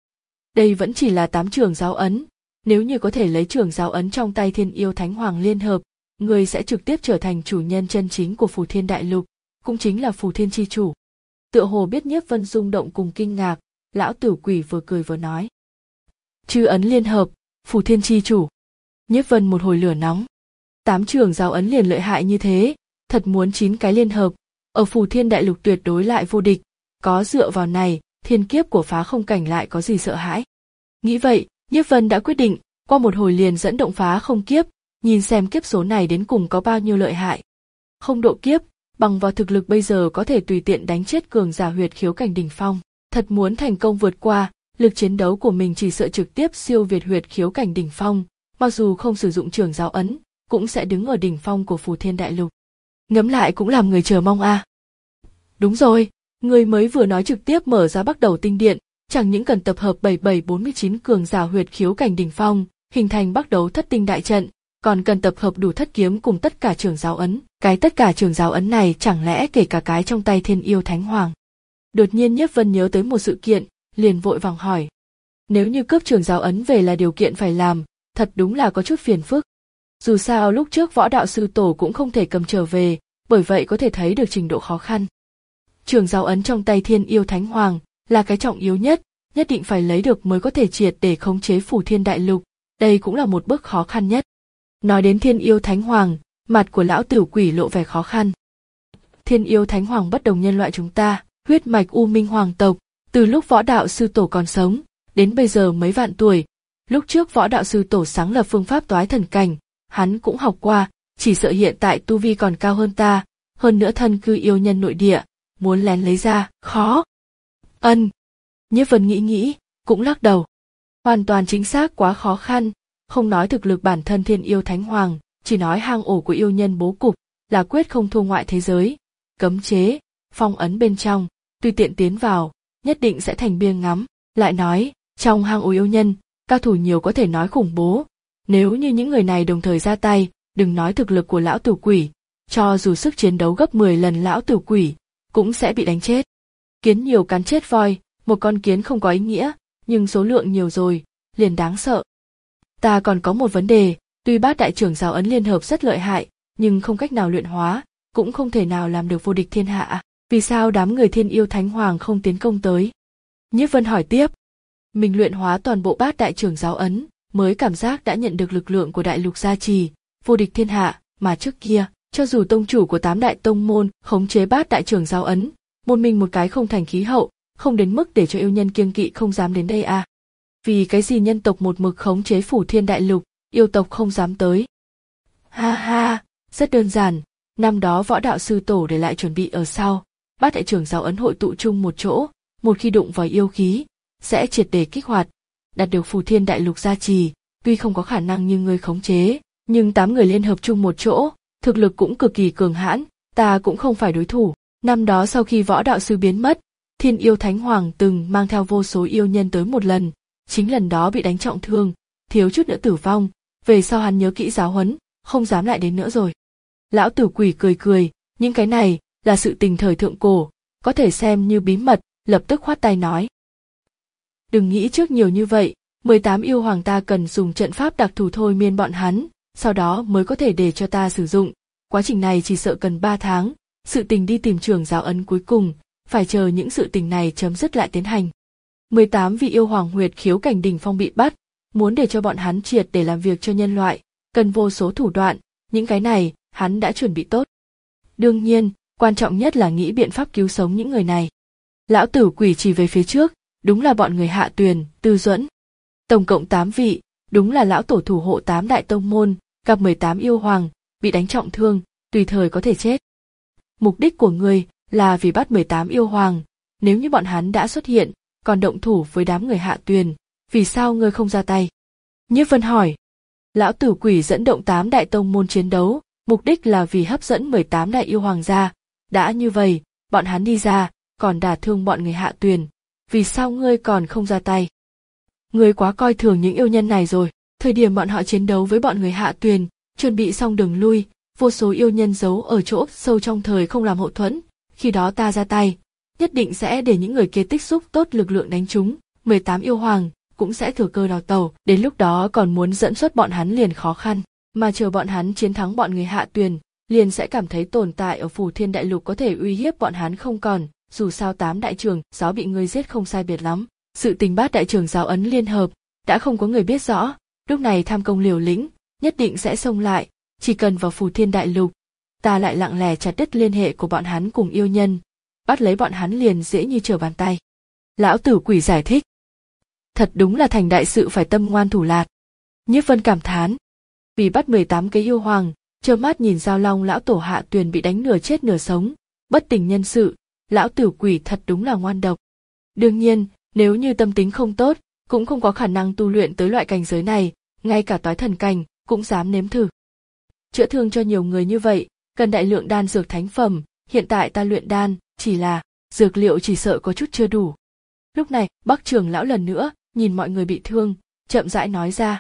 Đây vẫn chỉ là tám trưởng giáo ấn, nếu như có thể lấy trưởng giáo ấn trong tay Thiên Yêu Thánh Hoàng liên hợp, người sẽ trực tiếp trở thành chủ nhân chân chính của Phù Thiên Đại Lục, cũng chính là Phù Thiên chi chủ. Tựa hồ biết Nhiếp Vân rung động cùng kinh ngạc, lão Tử Quỷ vừa cười vừa nói. Chư ấn liên hợp, Phù Thiên chi chủ. Nhiếp Vân một hồi lửa nóng. Tám trưởng giáo ấn liền lợi hại như thế, thật muốn chín cái liên hợp, ở Phù Thiên Đại Lục tuyệt đối lại vô địch, có dựa vào này, thiên kiếp của phá không cảnh lại có gì sợ hãi. Nghĩ vậy, Nhiếp Vân đã quyết định, qua một hồi liền dẫn động phá không kiếp, nhìn xem kiếp số này đến cùng có bao nhiêu lợi hại. Không độ kiếp, bằng vào thực lực bây giờ có thể tùy tiện đánh chết cường giả huyệt khiếu cảnh đỉnh phong. Thật muốn thành công vượt qua, lực chiến đấu của mình chỉ sợ trực tiếp siêu việt huyệt khiếu cảnh đỉnh phong, mặc dù không sử dụng trưởng giáo ấn, cũng sẽ đứng ở đỉnh phong của Phù Thiên Đại Lục. Ngẫm lại cũng làm người chờ mong a. À. Đúng rồi, người mới vừa nói trực tiếp mở ra Bắc Đầu Tinh Điện, chẳng những cần tập hợp bảy bảy bốn mươi chín cường giả huyệt khiếu cảnh đỉnh phong, hình thành Bắc Đấu Thất Tinh đại trận, còn cần tập hợp đủ thất kiếm cùng tất cả trưởng giáo ấn. Cái tất cả trưởng giáo ấn này chẳng lẽ kể cả cái trong tay Thiên Yêu Thánh Hoàng? Đột nhiên Nhiếp Vân nhớ tới một sự kiện, liền vội vàng hỏi. Nếu như cướp trưởng giáo ấn về là điều kiện phải làm, thật đúng là có chút phiền phức. Dù sao lúc trước Võ Đạo Sư Tổ cũng không thể cầm trở về, bởi vậy có thể thấy được trình độ khó khăn. Trưởng giáo ấn trong tay Thiên Yêu Thánh Hoàng là cái trọng yếu nhất, nhất định phải lấy được mới có thể triệt để khống chế Phù Thiên Đại Lục, đây cũng là một bước khó khăn nhất. Nói đến Thiên Yêu Thánh Hoàng, mặt của lão Tử Quỷ lộ vẻ khó khăn. Thiên Yêu Thánh Hoàng bất đồng nhân loại chúng ta, huyết mạch U Minh hoàng tộc, từ lúc Võ Đạo Sư Tổ còn sống, đến bây giờ mấy vạn tuổi. Lúc trước Võ Đạo Sư Tổ sáng lập phương pháp toái thần cảnh, hắn cũng học qua, chỉ sợ hiện tại tu vi còn cao hơn ta, hơn nữa thân cư yêu nhân nội địa, muốn lén lấy ra, khó. Ân. Nhiếp Vân nghĩ nghĩ, cũng lắc đầu. Hoàn toàn chính xác quá khó khăn, không nói thực lực bản thân Thiên Yêu Thánh Hoàng, chỉ nói hang ổ của yêu nhân bố cục, là quyết không thua ngoại thế giới, cấm chế, phong ấn bên trong, tùy tiện tiến vào, nhất định sẽ thành biêng ngắm. Lại nói, trong hang ổ yêu nhân, cao thủ nhiều có thể nói khủng bố, nếu như những người này đồng thời ra tay, đừng nói thực lực của lão Tử Quỷ, cho dù sức chiến đấu gấp mười lần lão Tử Quỷ, cũng sẽ bị đánh chết. Kiến nhiều cắn chết voi, một con kiến không có ý nghĩa, nhưng số lượng nhiều rồi, liền đáng sợ. Ta còn có một vấn đề, tuy bát đại trưởng giáo ấn liên hợp rất lợi hại, nhưng không cách nào luyện hóa, cũng không thể nào làm được vô địch thiên hạ. Vì sao đám người Thiên Yêu Thánh Hoàng không tiến công tới? Nhiếp Vân hỏi tiếp. Mình luyện hóa toàn bộ bát đại trưởng giáo ấn, mới cảm giác đã nhận được lực lượng của đại lục gia trì, vô địch thiên hạ, mà trước kia, Cho dù tông chủ của tám đại tông môn khống chế bát đại trưởng giáo ấn, một mình một cái không thành khí hậu, không đến mức để cho yêu nhân kiêng kỵ không dám đến đây à. Vì cái gì nhân tộc một mực khống chế phủ thiên đại lục, yêu tộc không dám tới? Ha ha, rất đơn giản, năm đó võ đạo sư tổ để lại chuẩn bị ở sau, bát đại trưởng giáo ấn hội tụ chung một chỗ, một khi đụng vào yêu khí, sẽ triệt để kích hoạt, đạt được phủ thiên đại lục gia trì, tuy không có khả năng như ngươi khống chế, nhưng tám người liên hợp chung một chỗ, thực lực cũng cực kỳ cường hãn, ta cũng không phải đối thủ. Năm đó sau khi võ đạo sư biến mất, Thiên Yêu Thánh Hoàng từng mang theo vô số yêu nhân tới một lần, chính lần đó bị đánh trọng thương, thiếu chút nữa tử vong, về sau hắn nhớ kỹ giáo huấn, không dám lại đến nữa rồi. Lão Tử Quỷ cười cười, những cái này là sự tình thời thượng cổ, có thể xem như bí mật, lập tức khoát tay nói. Đừng nghĩ trước nhiều như vậy, mười tám yêu hoàng ta cần dùng trận pháp đặc thù thôi miên bọn hắn, sau đó mới có thể để cho ta sử dụng, quá trình này chỉ sợ cần ba tháng, sự tình đi tìm trưởng giáo ấn cuối cùng, phải chờ những sự tình này chấm dứt lại tiến hành. mười tám vị yêu hoàng huyệt khiếu cảnh đỉnh phong bị bắt, muốn để cho bọn hắn triệt để làm việc cho nhân loại, cần vô số thủ đoạn, những cái này hắn đã chuẩn bị tốt. Đương nhiên, quan trọng nhất là nghĩ biện pháp cứu sống những người này. Lão Tử Quỷ chỉ về phía trước, đúng là bọn người Hạ Tuyền, Tư Duẫn. Tổng cộng tám vị, đúng là lão tổ thủ hộ tám đại tông môn, gặp mười tám yêu hoàng, bị đánh trọng thương, tùy thời có thể chết. Mục đích của ngươi là vì bắt mười tám yêu hoàng, nếu như bọn hắn đã xuất hiện, còn động thủ với đám người Hạ Tuyền, vì sao ngươi không ra tay? Nhiếp Vân hỏi. Lão Tử Quỷ dẫn động tám đại tông môn chiến đấu, mục đích là vì hấp dẫn mười tám đại yêu hoàng ra, đã như vậy, bọn hắn đi ra, còn đả thương bọn người Hạ Tuyền, vì sao ngươi còn không ra tay? Ngươi quá coi thường những yêu nhân này rồi, thời điểm bọn họ chiến đấu với bọn người Hạ Tuyền, chuẩn bị xong đường lui, vô số yêu nhân giấu ở chỗ sâu trong thời không làm hậu thuẫn, khi đó ta ra tay, nhất định sẽ để những người kia tích xúc tốt lực lượng đánh chúng, mười tám yêu hoàng cũng sẽ thừa cơ đào tẩu, đến lúc đó còn muốn dẫn xuất bọn hắn liền khó khăn, mà chờ bọn hắn chiến thắng bọn người Hạ Tuyền, liền sẽ cảm thấy tồn tại ở phủ thiên đại lục có thể uy hiếp bọn hắn không còn, dù sao tám đại trưởng giáo bị ngươi giết không sai biệt lắm, sự tình bát đại trưởng giáo ấn liên hợp, đã không có người biết rõ, lúc này tham công liều lĩnh, nhất định sẽ xông lại, chỉ cần vào phủ thiên đại lục, ta lại lặng lẽ chặt đứt liên hệ của bọn hắn cùng yêu nhân, bắt lấy bọn hắn liền dễ như trở bàn tay. Lão Tử Quỷ giải thích. Thật đúng là thành đại sự phải tâm ngoan thủ lạt. Nhiếp Vân cảm thán. Vì bắt mười tám cái yêu hoàng, trơ mắt nhìn Giao Long lão tổ Hạ Tuyền bị đánh nửa chết nửa sống, bất tỉnh nhân sự, lão Tử Quỷ thật đúng là ngoan độc. Đương nhiên, nếu như tâm tính không tốt, cũng không có khả năng tu luyện tới loại cảnh giới này, ngay cả toái thần cảnh cũng dám nếm thử. Chữa thương cho nhiều người như vậy, cần đại lượng đan dược thánh phẩm, hiện tại ta luyện đan, chỉ là dược liệu chỉ sợ có chút chưa đủ. Lúc này, Bắc trưởng lão lần nữa nhìn mọi người bị thương, chậm rãi nói ra.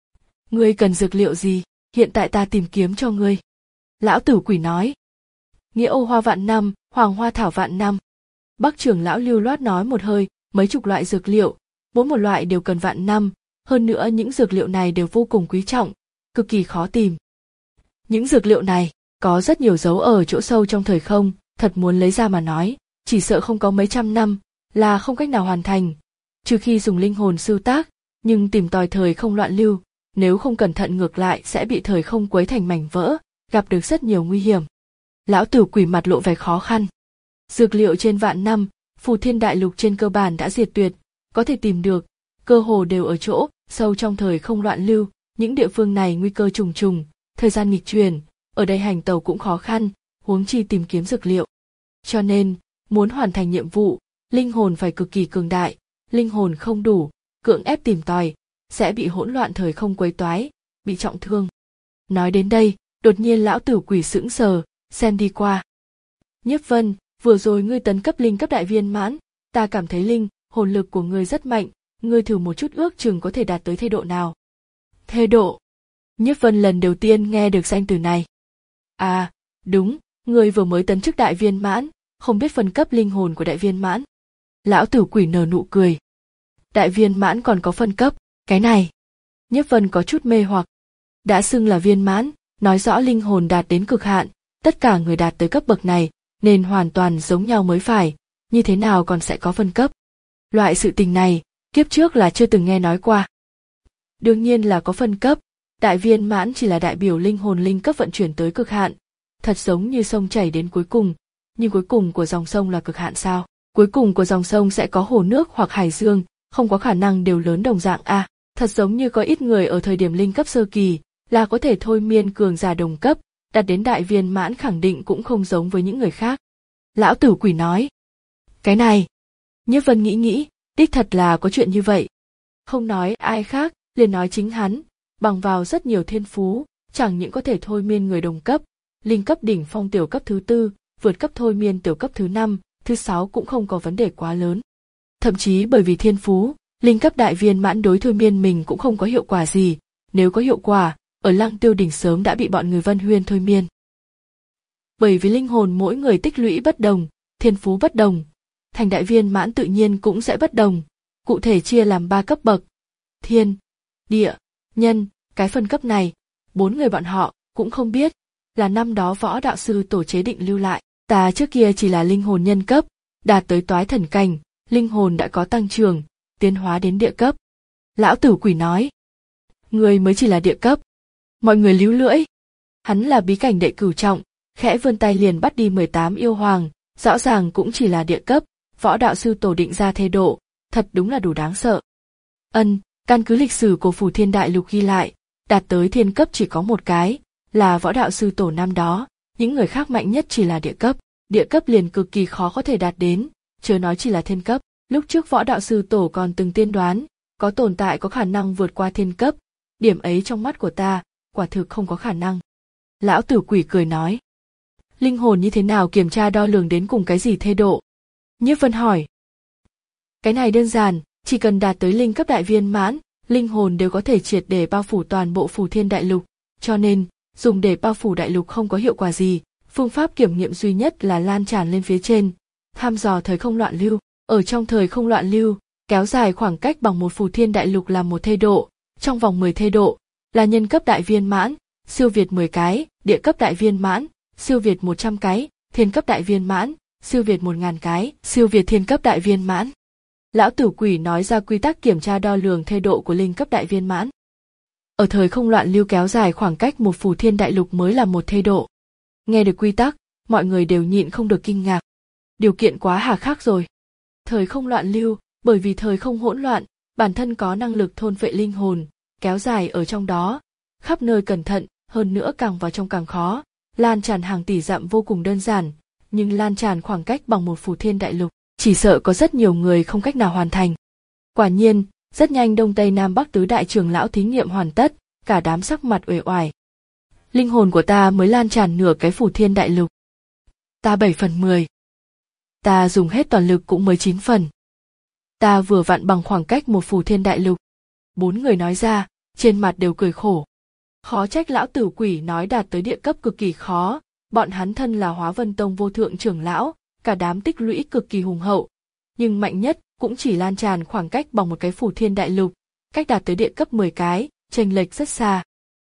Ngươi cần dược liệu gì, hiện tại ta tìm kiếm cho ngươi. Lão Tử Quỷ nói. Nghĩa ô hoa vạn năm, hoàng hoa thảo vạn năm. Bắc trưởng lão lưu loát nói một hơi, mấy chục loại dược liệu, mỗi một loại đều cần vạn năm, hơn nữa những dược liệu này đều vô cùng quý trọng, cực kỳ khó tìm. Những dược liệu này, có rất nhiều dấu ở chỗ sâu trong thời không, thật muốn lấy ra mà nói, chỉ sợ không có mấy trăm năm, là không cách nào hoàn thành, trừ khi dùng linh hồn sưu tác, nhưng tìm tòi thời không loạn lưu, nếu không cẩn thận ngược lại sẽ bị thời không quấy thành mảnh vỡ, gặp được rất nhiều nguy hiểm. Lão Tử Quỷ mặt lộ vẻ khó khăn. Dược liệu trên vạn năm, phù thiên đại lục trên cơ bản đã diệt tuyệt, có thể tìm được, cơ hồ đều ở chỗ sâu trong thời không loạn lưu, những địa phương này nguy cơ trùng trùng, thời gian nghịch chuyển, ở đây hành tẩu cũng khó khăn, huống chi tìm kiếm dược liệu. Cho nên, muốn hoàn thành nhiệm vụ, linh hồn phải cực kỳ cường đại, linh hồn không đủ, cưỡng ép tìm tòi, sẽ bị hỗn loạn thời không quấy toái, bị trọng thương. Nói đến đây, đột nhiên lão Tử Quỷ sững sờ, xem đi qua. Nhiếp Vân, vừa rồi ngươi tấn cấp linh cấp đại viên mãn, ta cảm thấy linh, hồn lực của ngươi rất mạnh, ngươi thử một chút ước chừng có thể đạt tới thê độ nào. Thê độ. Nhiếp Vân lần đầu tiên nghe được danh từ này. À, đúng, ngươi vừa mới tấn chức đại viên mãn, không biết phân cấp linh hồn của đại viên mãn. Lão Tử Quỷ nở nụ cười. Đại viên mãn còn có phân cấp, cái này. Nhiếp Vân có chút mê hoặc. Đã xưng là viên mãn, nói rõ linh hồn đạt đến cực hạn, tất cả người đạt tới cấp bậc này, nên hoàn toàn giống nhau mới phải, như thế nào còn sẽ có phân cấp. Loại sự tình này, kiếp trước là chưa từng nghe nói qua. Đương nhiên là có phân cấp, đại viên mãn chỉ là đại biểu linh hồn linh cấp vận chuyển tới cực hạn, thật giống như sông chảy đến cuối cùng, nhưng cuối cùng của dòng sông là cực hạn sao? Cuối cùng của dòng sông sẽ có hồ nước hoặc hải dương, không có khả năng đều lớn đồng dạng a. À, thật giống như có ít người ở thời điểm linh cấp sơ kỳ là có thể thôi miên cường giả đồng cấp, đạt đến đại viên mãn khẳng định cũng không giống với những người khác. Lão tử quỷ nói. Cái này, Nhiếp Vân nghĩ nghĩ, đích thật là có chuyện như vậy. Không nói ai khác, liền nói chính hắn, bằng vào rất nhiều thiên phú, chẳng những có thể thôi miên người đồng cấp, linh cấp đỉnh phong tiểu cấp thứ tư, vượt cấp thôi miên tiểu cấp thứ năm, thứ sáu cũng không có vấn đề quá lớn. Thậm chí bởi vì thiên phú, linh cấp đại viên mãn đối thôi miên mình cũng không có hiệu quả gì, nếu có hiệu quả, ở Lăng Tiêu đỉnh sớm đã bị bọn người Vân Huyên thôi miên. Bởi vì linh hồn mỗi người tích lũy bất đồng, thiên phú bất đồng, thành đại viên mãn tự nhiên cũng sẽ bất đồng, cụ thể chia làm ba cấp bậc: thiên, địa, nhân. Cái phân cấp này, bốn người bọn họ cũng không biết, là năm đó võ đạo sư tổ chế định lưu lại. Ta trước kia chỉ là linh hồn nhân cấp, đạt tới toái thần cảnh, linh hồn đã có tăng trưởng, tiến hóa đến địa cấp. Lão tử quỷ nói, người mới chỉ là địa cấp. Mọi người líu lưỡi. Hắn là bí cảnh đệ cửu trọng, khẽ vươn tay liền bắt đi mười tám yêu hoàng, rõ ràng cũng chỉ là địa cấp, võ đạo sư tổ định ra thê độ, thật đúng là đủ đáng sợ. Ân, căn cứ lịch sử của Phù Thiên Đại Lục ghi lại, đạt tới thiên cấp chỉ có một cái, là võ đạo sư tổ năm đó, những người khác mạnh nhất chỉ là địa cấp, địa cấp liền cực kỳ khó có thể đạt đến, chớ nói chỉ là thiên cấp. Lúc trước võ đạo sư tổ còn từng tiên đoán, có tồn tại có khả năng vượt qua thiên cấp, điểm ấy trong mắt của ta, quả thực không có khả năng. Lão tử quỷ cười nói, linh hồn như thế nào kiểm tra đo lường đến cùng cái gì thê độ? Nhiếp Vân hỏi. Cái này đơn giản, chỉ cần đạt tới linh cấp đại viên mãn, linh hồn đều có thể triệt để bao phủ toàn bộ Phù Thiên Đại Lục, cho nên, dùng để bao phủ đại lục không có hiệu quả gì, phương pháp kiểm nghiệm duy nhất là lan tràn lên phía trên, thăm dò thời không loạn lưu. Ở trong thời không loạn lưu, kéo dài khoảng cách bằng một Phù Thiên Đại Lục là một thê độ, trong vòng mười thê độ, là nhân cấp đại viên mãn, siêu việt mười cái, địa cấp đại viên mãn, siêu việt một trăm cái, thiên cấp đại viên mãn, siêu việt một ngàn cái, siêu việt thiên cấp đại viên mãn. Lão tử quỷ nói ra quy tắc kiểm tra đo lường thê độ của linh cấp đại viên mãn. Ở thời không loạn lưu kéo dài khoảng cách một Phù Thiên Đại Lục mới là một thê độ. Nghe được quy tắc, mọi người đều nhịn không được kinh ngạc. Điều kiện quá hà khắc rồi. Thời không loạn lưu, bởi vì thời không hỗn loạn, bản thân có năng lực thôn phệ linh hồn, kéo dài ở trong đó, khắp nơi cẩn thận, hơn nữa càng vào trong càng khó, lan tràn hàng tỷ dặm vô cùng đơn giản, nhưng lan tràn khoảng cách bằng một Phù Thiên Đại Lục, chỉ sợ có rất nhiều người không cách nào hoàn thành. Quả nhiên, rất nhanh Đông Tây Nam Bắc tứ đại trưởng lão thí nghiệm hoàn tất, cả đám sắc mặt uể oải. Linh hồn của ta mới lan tràn nửa cái Phù Thiên Đại Lục. Ta bảy phần mười. Ta dùng hết toàn lực cũng mới chín phần. Ta vừa vặn bằng khoảng cách một Phù Thiên Đại Lục. Bốn người nói ra, trên mặt đều cười khổ. Khó trách lão tử quỷ nói đạt tới địa cấp cực kỳ khó, bọn hắn thân là Hóa Vân Tông vô thượng trưởng lão, cả đám tích lũy cực kỳ hùng hậu, nhưng mạnh nhất cũng chỉ lan tràn khoảng cách bằng một cái Phù Thiên Đại Lục, cách đạt tới địa cấp mười cái, chênh lệch rất xa.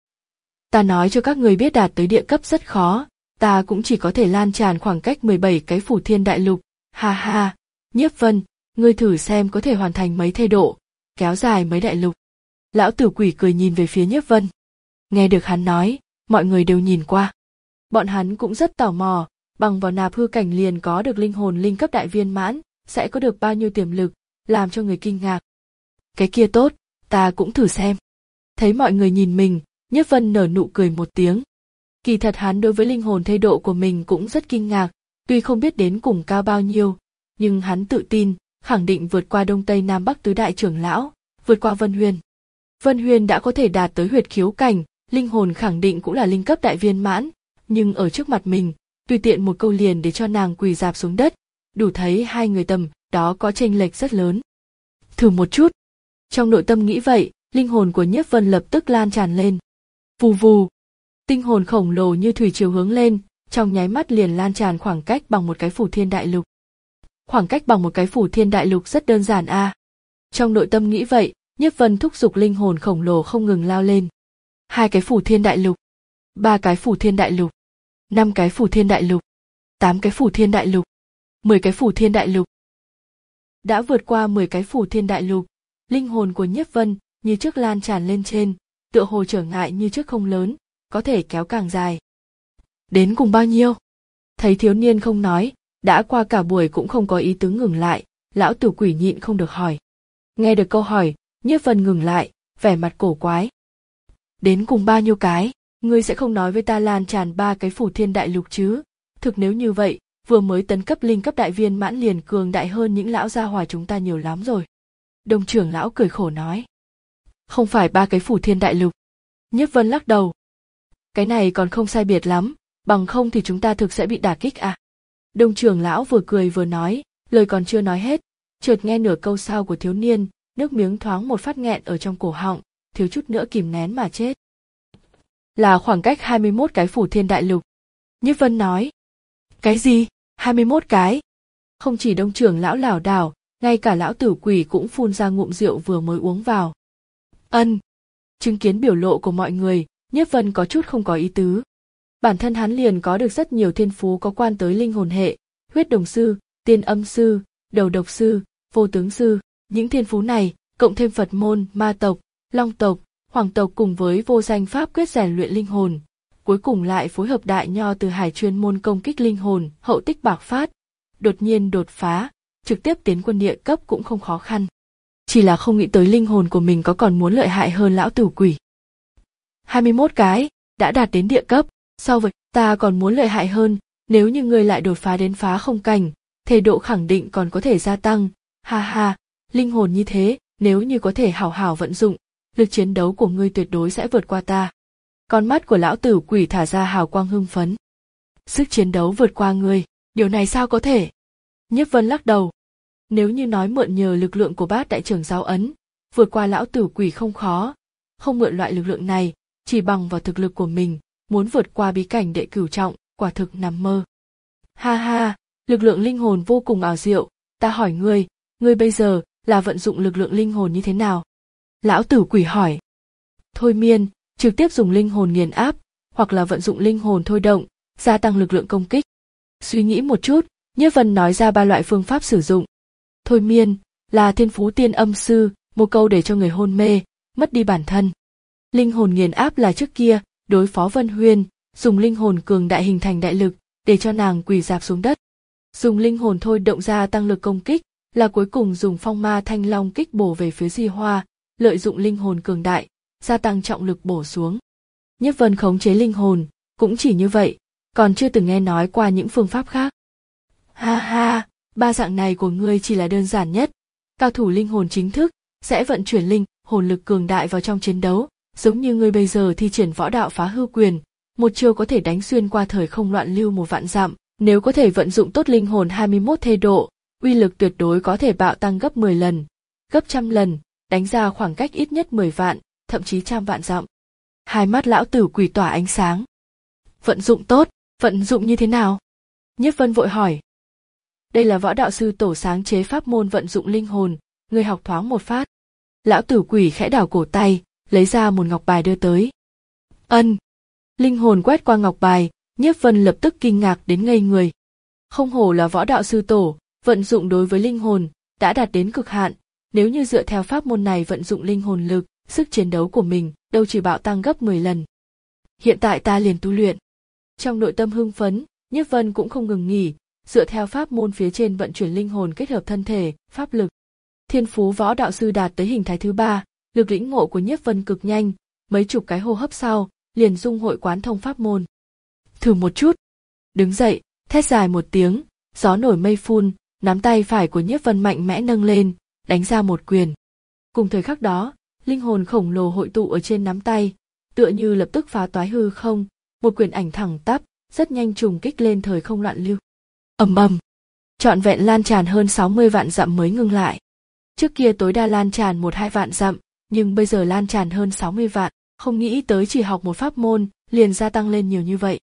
Ta nói cho các người biết đạt tới địa cấp rất khó, ta cũng chỉ có thể lan tràn khoảng cách mười bảy cái Phù Thiên Đại Lục, ha ha, Nhiếp Vân, ngươi thử xem có thể hoàn thành mấy thê độ, kéo dài mấy đại lục. Lão tử quỷ cười nhìn về phía Nhiếp Vân. Nghe được hắn nói, mọi người đều nhìn qua. Bọn hắn cũng rất tò mò, bằng vào nạp hư cảnh liền có được linh hồn linh cấp đại viên mãn, sẽ có được bao nhiêu tiềm lực, làm cho người kinh ngạc. Cái kia tốt, ta cũng thử xem. Thấy mọi người nhìn mình, Nhiếp Vân nở nụ cười một tiếng. Kỳ thật hắn đối với linh hồn thê độ của mình cũng rất kinh ngạc, tuy không biết đến cùng cao bao nhiêu, nhưng hắn tự tin, khẳng định vượt qua Đông Tây Nam Bắc tứ đại trưởng lão, vượt qua Vân Huyên. Vân Huyên đã có thể đạt tới huyệt khiếu cảnh, linh hồn khẳng định cũng là linh cấp đại viên mãn, nhưng ở trước mặt mình, tùy tiện một câu liền để cho nàng quỳ rạp xuống đất, đủ thấy hai người tầm đó có chênh lệch rất lớn. Thử một chút. Trong nội tâm nghĩ vậy, linh hồn của Nhiếp Vân lập tức lan tràn lên. Vù vù. Tinh hồn khổng lồ như thủy triều hướng lên, trong nháy mắt liền lan tràn khoảng cách bằng một cái Phù Thiên Đại Lục. Khoảng cách bằng một cái Phù Thiên Đại Lục rất đơn giản a. À. Trong nội tâm nghĩ vậy, Nhiếp Vân thúc giục linh hồn khổng lồ không ngừng lao lên. Hai cái Phù Thiên Đại Lục, ba cái Phù Thiên Đại Lục, năm cái Phù Thiên Đại Lục, tám cái Phù Thiên Đại Lục, mười cái Phù Thiên Đại Lục. Đã vượt qua mười cái Phù Thiên Đại Lục, linh hồn của Nhiếp Vân như trước lan tràn lên trên, tựa hồ trở ngại như trước không lớn, có thể kéo càng dài. Đến cùng bao nhiêu? Thấy thiếu niên không nói, đã qua cả buổi cũng không có ý tứ ngừng lại, lão tử quỷ nhịn không được hỏi. Nghe được câu hỏi, Nhiếp Vân ngừng lại, vẻ mặt cổ quái. Đến cùng bao nhiêu cái, ngươi sẽ không nói với ta lan tràn ba cái phủ thiên đại lục chứ? Thực nếu như vậy, vừa mới tấn cấp linh cấp đại viên mãn liền cường đại hơn những lão gia hỏa chúng ta nhiều lắm rồi. Đông trưởng lão cười khổ nói. Không phải ba cái phủ thiên đại lục. Nhiếp Vân lắc đầu. Cái này còn không sai biệt lắm, bằng không thì chúng ta thực sẽ bị đả kích à. Đông trưởng lão vừa cười vừa nói, lời còn chưa nói hết, chợt nghe nửa câu sau của thiếu niên, nước miếng thoáng một phát nghẹn ở trong cổ họng, thiếu chút nữa kìm nén mà chết. Là khoảng cách hai mươi mốt cái phủ thiên đại lục. Nhiếp Vân nói. Cái gì? hai mươi mốt cái? Không chỉ đông trưởng lão lảo đảo, ngay cả lão tử quỷ cũng phun ra ngụm rượu vừa mới uống vào. Ân. Chứng kiến biểu lộ của mọi người, Nhiếp Vân có chút không có ý tứ. Bản thân hắn liền có được rất nhiều thiên phú có quan tới linh hồn hệ, huyết đồng sư, tiên âm sư, đầu độc sư, vô tướng sư. Những thiên phú này, cộng thêm Phật môn, ma tộc, long tộc, hoàng tộc cùng với vô danh pháp quyết rèn luyện linh hồn, cuối cùng lại phối hợp đại nho từ hải chuyên môn công kích linh hồn, hậu tích bạc phát, đột nhiên đột phá, trực tiếp tiến quân địa cấp cũng không khó khăn. Chỉ là không nghĩ tới linh hồn của mình có còn muốn lợi hại hơn lão tử quỷ. hai mươi mốt cái, đã đạt đến địa cấp, sau vậy ta còn muốn lợi hại hơn, nếu như ngươi lại đột phá đến phá không cảnh, thể độ khẳng định còn có thể gia tăng, ha ha, linh hồn như thế, nếu như có thể hảo hảo vận dụng, lực chiến đấu của ngươi tuyệt đối sẽ vượt qua ta. Con mắt của lão tử quỷ thả ra hào quang hưng phấn. Sức chiến đấu vượt qua ngươi, điều này sao có thể? Nhiếp Vân lắc đầu. Nếu như nói mượn nhờ lực lượng của bát đại trưởng giáo ấn, vượt qua lão tử quỷ không khó, không mượn loại lực lượng này, chỉ bằng vào thực lực của mình, muốn vượt qua bí cảnh đệ cửu trọng, quả thực nằm mơ. Ha ha, lực lượng linh hồn vô cùng ảo diệu, ta hỏi ngươi, ngươi bây giờ là vận dụng lực lượng linh hồn như thế nào? Lão tử quỷ hỏi. Thôi miên, trực tiếp dùng linh hồn nghiền áp, hoặc là vận dụng linh hồn thôi động, gia tăng lực lượng công kích. Suy nghĩ một chút, Nhiếp Vân nói ra ba loại phương pháp sử dụng. Thôi miên, là thiên phú tiên âm sư, một câu để cho người hôn mê, mất đi bản thân. Linh hồn nghiền áp là trước kia, đối phó Vân Huyên, dùng linh hồn cường đại hình thành đại lực, để cho nàng quỳ rạp xuống đất. Dùng linh hồn thôi động ra tăng lực công kích, là cuối cùng dùng phong ma thanh long kích bổ về phía Di Hoa, lợi dụng linh hồn cường đại, gia tăng trọng lực bổ xuống. Nhiếp Vân khống chế linh hồn, cũng chỉ như vậy, còn chưa từng nghe nói qua những phương pháp khác. Ha ha, ba dạng này của ngươi chỉ là đơn giản nhất. Cao thủ linh hồn chính thức, sẽ vận chuyển linh hồn lực cường đại vào trong chiến đấu, giống như ngươi bây giờ thi triển võ đạo phá hư quyền, một chiêu có thể đánh xuyên qua thời không loạn lưu một vạn dặm, nếu có thể vận dụng tốt linh hồn hai mươi mốt thê độ, uy lực tuyệt đối có thể bạo tăng gấp mười lần, gấp trăm lần, đánh ra khoảng cách ít nhất mười vạn, thậm chí trăm vạn dặm. Hai mắt lão tử quỷ tỏa ánh sáng. Vận dụng tốt, vận dụng như thế nào? Nhiếp Vân vội hỏi. Đây là võ đạo sư tổ sáng chế pháp môn vận dụng linh hồn, ngươi học thoáng một phát. Lão tử quỷ khẽ đảo cổ tay, lấy ra một ngọc bài đưa tới. Ân. Linh hồn quét qua ngọc bài, Nhiếp Vân lập tức kinh ngạc đến ngây người. Không hổ là võ đạo sư tổ, vận dụng đối với linh hồn, đã đạt đến cực hạn, nếu như dựa theo pháp môn này vận dụng linh hồn lực, sức chiến đấu của mình đâu chỉ bạo tăng gấp mười lần. Hiện tại ta liền tu luyện. Trong nội tâm hưng phấn, Nhiếp Vân cũng không ngừng nghỉ, dựa theo pháp môn phía trên vận chuyển linh hồn kết hợp thân thể, pháp lực. Thiên phú võ đạo sư đạt tới hình thái thứ ba, lực lĩnh ngộ của Nhiếp Vân cực nhanh, mấy chục cái hô hấp sau, liền dung hội quán thông pháp môn. Thử một chút. Đứng dậy, thét dài một tiếng, gió nổi mây phun, nắm tay phải của Nhiếp Vân mạnh mẽ nâng lên, đánh ra một quyền. Cùng thời khắc đó, linh hồn khổng lồ hội tụ ở trên nắm tay, tựa như lập tức phá toái hư không, một quyền ảnh thẳng tắp, rất nhanh trùng kích lên thời không loạn lưu. Ầm ầm, trọn vẹn lan tràn hơn sáu mươi vạn dặm mới ngừng lại. Trước kia tối đa lan tràn một hai vạn dặm, nhưng bây giờ lan tràn hơn sáu mươi vạn, không nghĩ tới chỉ học một pháp môn, liền gia tăng lên nhiều như vậy.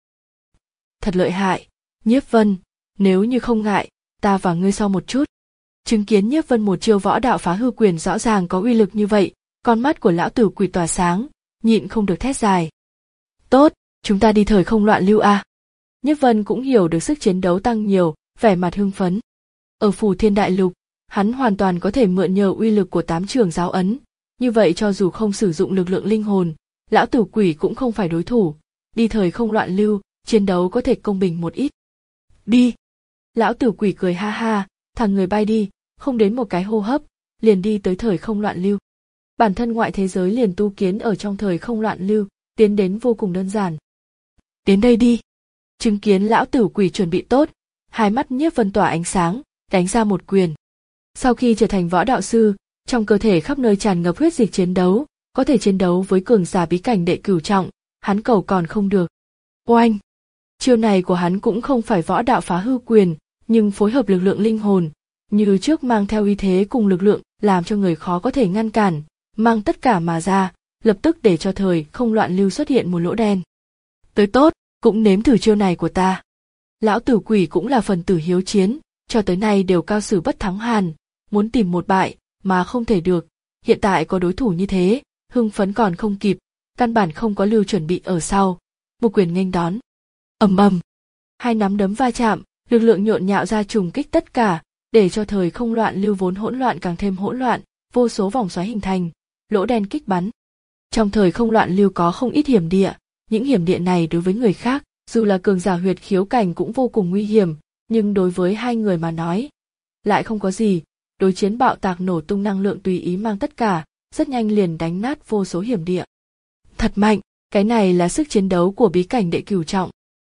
Thật lợi hại, Nhiếp Vân, nếu như không ngại, ta và ngươi so một chút. Chứng kiến Nhiếp Vân một chiêu võ đạo phá hư quyền rõ ràng có uy lực như vậy, con mắt của lão tử quỷ tỏa sáng, nhịn không được thét dài. Tốt, chúng ta đi thời không loạn lưu a. Nhiếp Vân cũng hiểu được sức chiến đấu tăng nhiều, vẻ mặt hưng phấn. Ở Phù Thiên Đại Lục, hắn hoàn toàn có thể mượn nhờ uy lực của tám trưởng giáo ấn, như vậy cho dù không sử dụng lực lượng linh hồn, lão tử quỷ cũng không phải đối thủ, đi thời không loạn lưu, chiến đấu có thể công bình một ít. Đi! Lão tử quỷ cười ha ha, thằng người bay đi, không đến một cái hô hấp, liền đi tới thời không loạn lưu. Bản thân ngoại thế giới liền tu kiến ở trong thời không loạn lưu, tiến đến vô cùng đơn giản. Đến đây đi! Chứng kiến lão tử quỷ chuẩn bị tốt, hai mắt Nhiếp Vân tỏa ánh sáng, đánh ra một quyền. Sau khi trở thành võ đạo sư, trong cơ thể khắp nơi tràn ngập huyết dịch chiến đấu, có thể chiến đấu với cường giả bí cảnh đệ cửu trọng, hắn cầu còn không được. Oanh! Chiêu này của hắn cũng không phải võ đạo phá hư quyền, nhưng phối hợp lực lượng linh hồn, như trước mang theo uy thế cùng lực lượng làm cho người khó có thể ngăn cản, mang tất cả mà ra, lập tức để cho thời không loạn lưu xuất hiện một lỗ đen. Tới tốt, cũng nếm thử chiêu này của ta. Lão tử quỷ cũng là phần tử hiếu chiến, cho tới nay đều cao sử bất thắng hàn, muốn tìm một bại mà không thể được, hiện tại có đối thủ như thế, hưng phấn còn không kịp, căn bản không có lưu chuẩn bị ở sau, một quyền nghênh đón. Ầm ầm, hai nắm đấm va chạm, lực lượng nhộn nhạo ra trùng kích tất cả, để cho thời không loạn lưu vốn hỗn loạn càng thêm hỗn loạn, vô số vòng xoáy hình thành, lỗ đen kích bắn. Trong thời không loạn lưu có không ít hiểm địa, những hiểm địa này đối với người khác, dù là cường giả huyệt khiếu cảnh cũng vô cùng nguy hiểm, nhưng đối với hai người mà nói, lại không có gì, đối chiến bạo tạc nổ tung năng lượng tùy ý mang tất cả, rất nhanh liền đánh nát vô số hiểm địa. Thật mạnh, cái này là sức chiến đấu của bí cảnh đệ cửu trọng.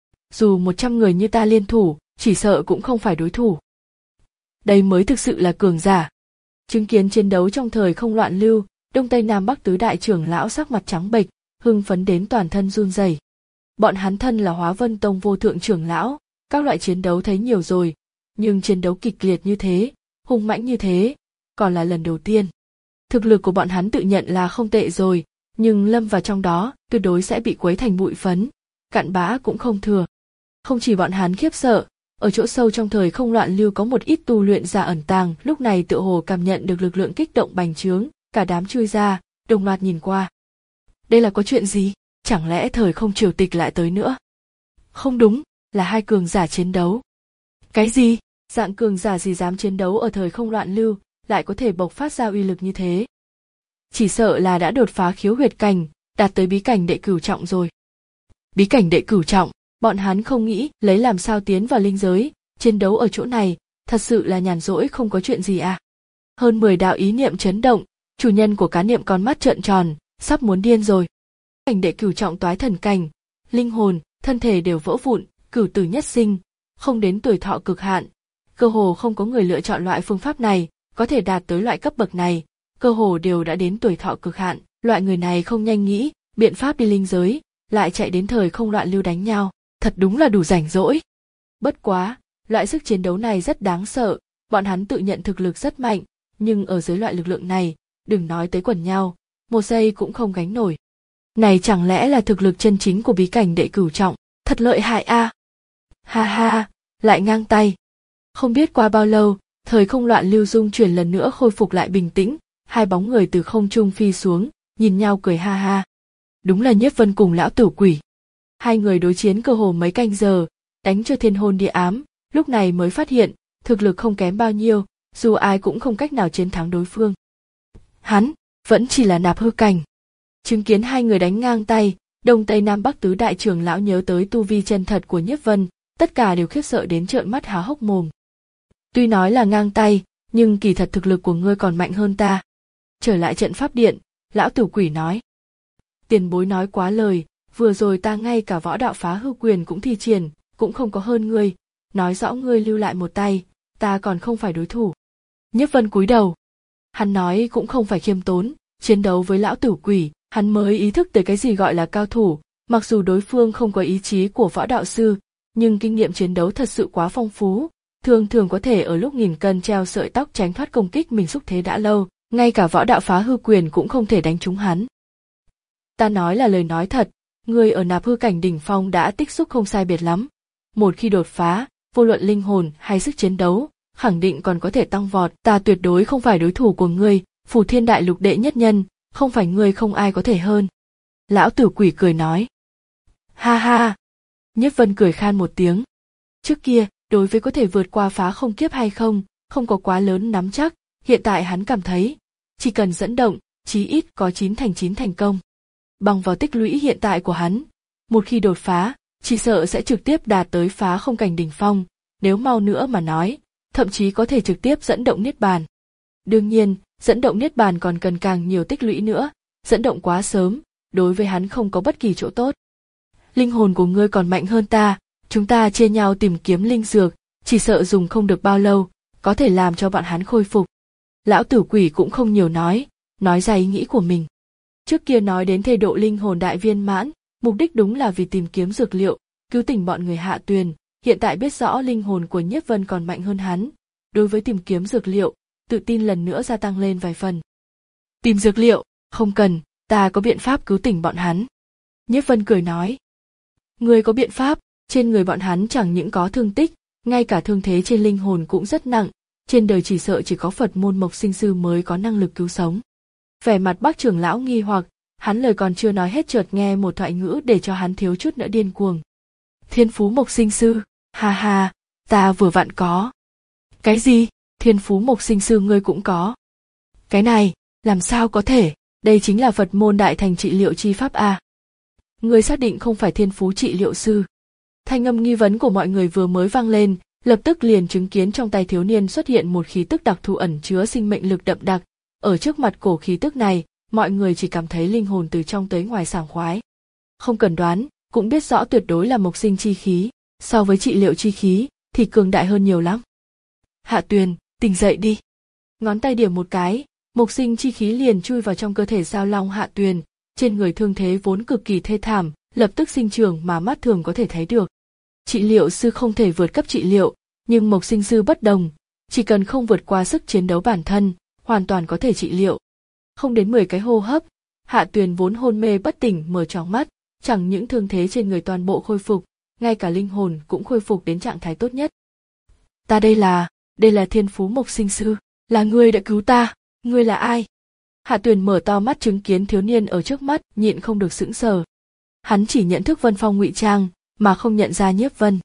Dù một trăm người như ta liên thủ, chỉ sợ cũng không phải đối thủ. Đây mới thực sự là cường giả. Chứng kiến chiến đấu trong thời không loạn lưu, Đông Tây Nam Bắc tứ đại trưởng lão sắc mặt trắng bệch, hưng phấn đến toàn thân run rẩy. Bọn hắn thân là Hóa Vân Tông vô thượng trưởng lão, các loại chiến đấu thấy nhiều rồi, nhưng chiến đấu kịch liệt như thế, hung mãnh như thế, còn là lần đầu tiên. Thực lực của bọn hắn tự nhận là không tệ rồi, nhưng lâm vào trong đó, tuyệt đối sẽ bị quấy thành bụi phấn, cặn bã cũng không thừa. Không chỉ bọn hắn khiếp sợ, ở chỗ sâu trong thời không loạn lưu có một ít tu luyện giả ẩn tàng, lúc này tựa hồ cảm nhận được lực lượng kích động bành trướng, cả đám chui ra, đồng loạt nhìn qua. Đây là có chuyện gì? Chẳng lẽ thời không triều tịch lại tới nữa? Không đúng, là hai cường giả chiến đấu. Cái gì? Dạng cường giả gì dám chiến đấu ở thời không loạn lưu, lại có thể bộc phát ra uy lực như thế? Chỉ sợ là đã đột phá khiếu huyệt cảnh, đạt tới bí cảnh đệ cửu trọng rồi. Bí cảnh đệ cửu trọng, bọn hắn không nghĩ lấy làm sao tiến vào linh giới, chiến đấu ở chỗ này, thật sự là nhàn rỗi không có chuyện gì à. Hơn mười đạo ý niệm chấn động, chủ nhân của cá niệm con mắt trợn tròn, sắp muốn điên rồi. Cảnh đệ cửu trọng toái thần cảnh, linh hồn, thân thể đều vỡ vụn, cửu tử nhất sinh, không đến tuổi thọ cực hạn. Cơ hồ không có người lựa chọn loại phương pháp này, có thể đạt tới loại cấp bậc này, cơ hồ đều đã đến tuổi thọ cực hạn. Loại người này không nhanh nghĩ biện pháp đi linh giới, lại chạy đến thời không loạn lưu đánh nhau, thật đúng là đủ rảnh rỗi. Bất quá, loại sức chiến đấu này rất đáng sợ, bọn hắn tự nhận thực lực rất mạnh, nhưng ở dưới loại lực lượng này, đừng nói tới quần nhau, một giây cũng không gánh nổi. Này chẳng lẽ là thực lực chân chính của bí cảnh đệ cửu trọng, thật lợi hại a. À? Ha ha, lại ngang tay. Không biết qua bao lâu, thời không loạn lưu dung chuyển lần nữa khôi phục lại bình tĩnh, hai bóng người từ không trung phi xuống, nhìn nhau cười ha ha. Đúng là Nhiếp Vân cùng lão tử quỷ. Hai người đối chiến cơ hồ mấy canh giờ, đánh cho thiên hôn địa ám, lúc này mới phát hiện, thực lực không kém bao nhiêu, dù ai cũng không cách nào chiến thắng đối phương. Hắn, vẫn chỉ là nạp hư cảnh. Chứng kiến hai người đánh ngang tay, Đông Tây Nam Bắc tứ đại trưởng lão nhớ tới tu vi chân thật của Nhiếp Vân, tất cả đều khiếp sợ đến trợn mắt há hốc mồm. Tuy nói là ngang tay, nhưng kỳ thật thực lực của ngươi còn mạnh hơn ta. Trở lại trận pháp điện, lão tử quỷ nói. Tiền bối nói quá lời, vừa rồi ta ngay cả võ đạo phá hư quyền cũng thi triển, cũng không có hơn ngươi, nói rõ ngươi lưu lại một tay, ta còn không phải đối thủ. Nhiếp Vân cúi đầu. Hắn nói cũng không phải khiêm tốn, chiến đấu với lão tử quỷ, hắn mới ý thức tới cái gì gọi là cao thủ, mặc dù đối phương không có ý chí của võ đạo sư, nhưng kinh nghiệm chiến đấu thật sự quá phong phú, thường thường có thể ở lúc nghìn cân treo sợi tóc tránh thoát công kích mình xúc thế đã lâu, ngay cả võ đạo phá hư quyền cũng không thể đánh trúng hắn. Ta nói là lời nói thật, ngươi ở nạp hư cảnh đỉnh phong đã tích xúc không sai biệt lắm. Một khi đột phá, vô luận linh hồn hay sức chiến đấu, khẳng định còn có thể tăng vọt. Ta tuyệt đối không phải đối thủ của ngươi, Phù Thiên Đại Lục đệ nhất nhân, không phải ngươi không ai có thể hơn. Lão tử quỷ cười nói. Ha ha. Nhiếp Vân cười khan một tiếng. Trước kia, đối với có thể vượt qua phá không kiếp hay không, không có quá lớn nắm chắc, hiện tại hắn cảm thấy, chỉ cần dẫn động, chí ít có chín thành chín thành công. Bằng vào tích lũy hiện tại của hắn, một khi đột phá, chỉ sợ sẽ trực tiếp đạt tới phá không cảnh đỉnh phong, nếu mau nữa mà nói, thậm chí có thể trực tiếp dẫn động niết bàn. Đương nhiên, dẫn động niết bàn còn cần càng nhiều tích lũy nữa, dẫn động quá sớm, đối với hắn không có bất kỳ chỗ tốt. Linh hồn của ngươi còn mạnh hơn ta, chúng ta chia nhau tìm kiếm linh dược, chỉ sợ dùng không được bao lâu, có thể làm cho bọn hắn khôi phục. Lão tử quỷ cũng không nhiều nói, nói ra ý nghĩ của mình. Trước kia nói đến thê độ linh hồn đại viên mãn, mục đích đúng là vì tìm kiếm dược liệu, cứu tỉnh bọn người Hạ Tuyền, hiện tại biết rõ linh hồn của Nhiếp Vân còn mạnh hơn hắn. Đối với tìm kiếm dược liệu, tự tin lần nữa gia tăng lên vài phần. Tìm dược liệu, không cần, ta có biện pháp cứu tỉnh bọn hắn. Nhiếp Vân cười nói. Ngươi có biện pháp, trên người bọn hắn chẳng những có thương tích, ngay cả thương thế trên linh hồn cũng rất nặng, trên đời chỉ sợ chỉ có Phật môn Mộc Sinh Sư mới có năng lực cứu sống. Vẻ mặt Bác trưởng lão nghi hoặc, hắn lời còn chưa nói hết chợt nghe một thoại ngữ để cho hắn thiếu chút nữa điên cuồng. Thiên phú Mộc Sinh Sư, ha ha, ta vừa vặn có. Cái gì? Thiên phú Mộc Sinh Sư ngươi cũng có? Cái này, làm sao có thể, đây chính là Phật môn đại thành trị liệu chi pháp a. Ngươi xác định không phải thiên phú trị liệu sư? Thanh âm nghi vấn của mọi người vừa mới vang lên, lập tức liền chứng kiến trong tay thiếu niên xuất hiện một khí tức đặc thù ẩn chứa sinh mệnh lực đậm đặc. Ở trước mặt cổ khí tức này, mọi người chỉ cảm thấy linh hồn từ trong tới ngoài sảng khoái. Không cần đoán, cũng biết rõ tuyệt đối là mộc sinh chi khí, so với trị liệu chi khí thì cường đại hơn nhiều lắm. Hạ Tuyền, tỉnh dậy đi. Ngón tay điểm một cái, mộc sinh chi khí liền chui vào trong cơ thể Giao Long Hạ Tuyền, trên người thương thế vốn cực kỳ thê thảm, lập tức sinh trưởng mà mắt thường có thể thấy được. Trị liệu sư không thể vượt cấp trị liệu, nhưng mộc sinh sư bất đồng, chỉ cần không vượt qua sức chiến đấu bản thân, hoàn toàn có thể trị liệu. Không đến mười cái hô hấp, Hạ Tuyền vốn hôn mê bất tỉnh mở tròn mắt, chẳng những thương thế trên người toàn bộ khôi phục, ngay cả linh hồn cũng khôi phục đến trạng thái tốt nhất. Ta đây là, đây là thiên phú Mộc Sinh Sư, là ngươi đã cứu ta, ngươi là ai? Hạ Tuyền mở to mắt chứng kiến thiếu niên ở trước mắt, nhịn không được sững sờ. Hắn chỉ nhận thức Vân Phong ngụy trang, mà không nhận ra Nhiếp Vân.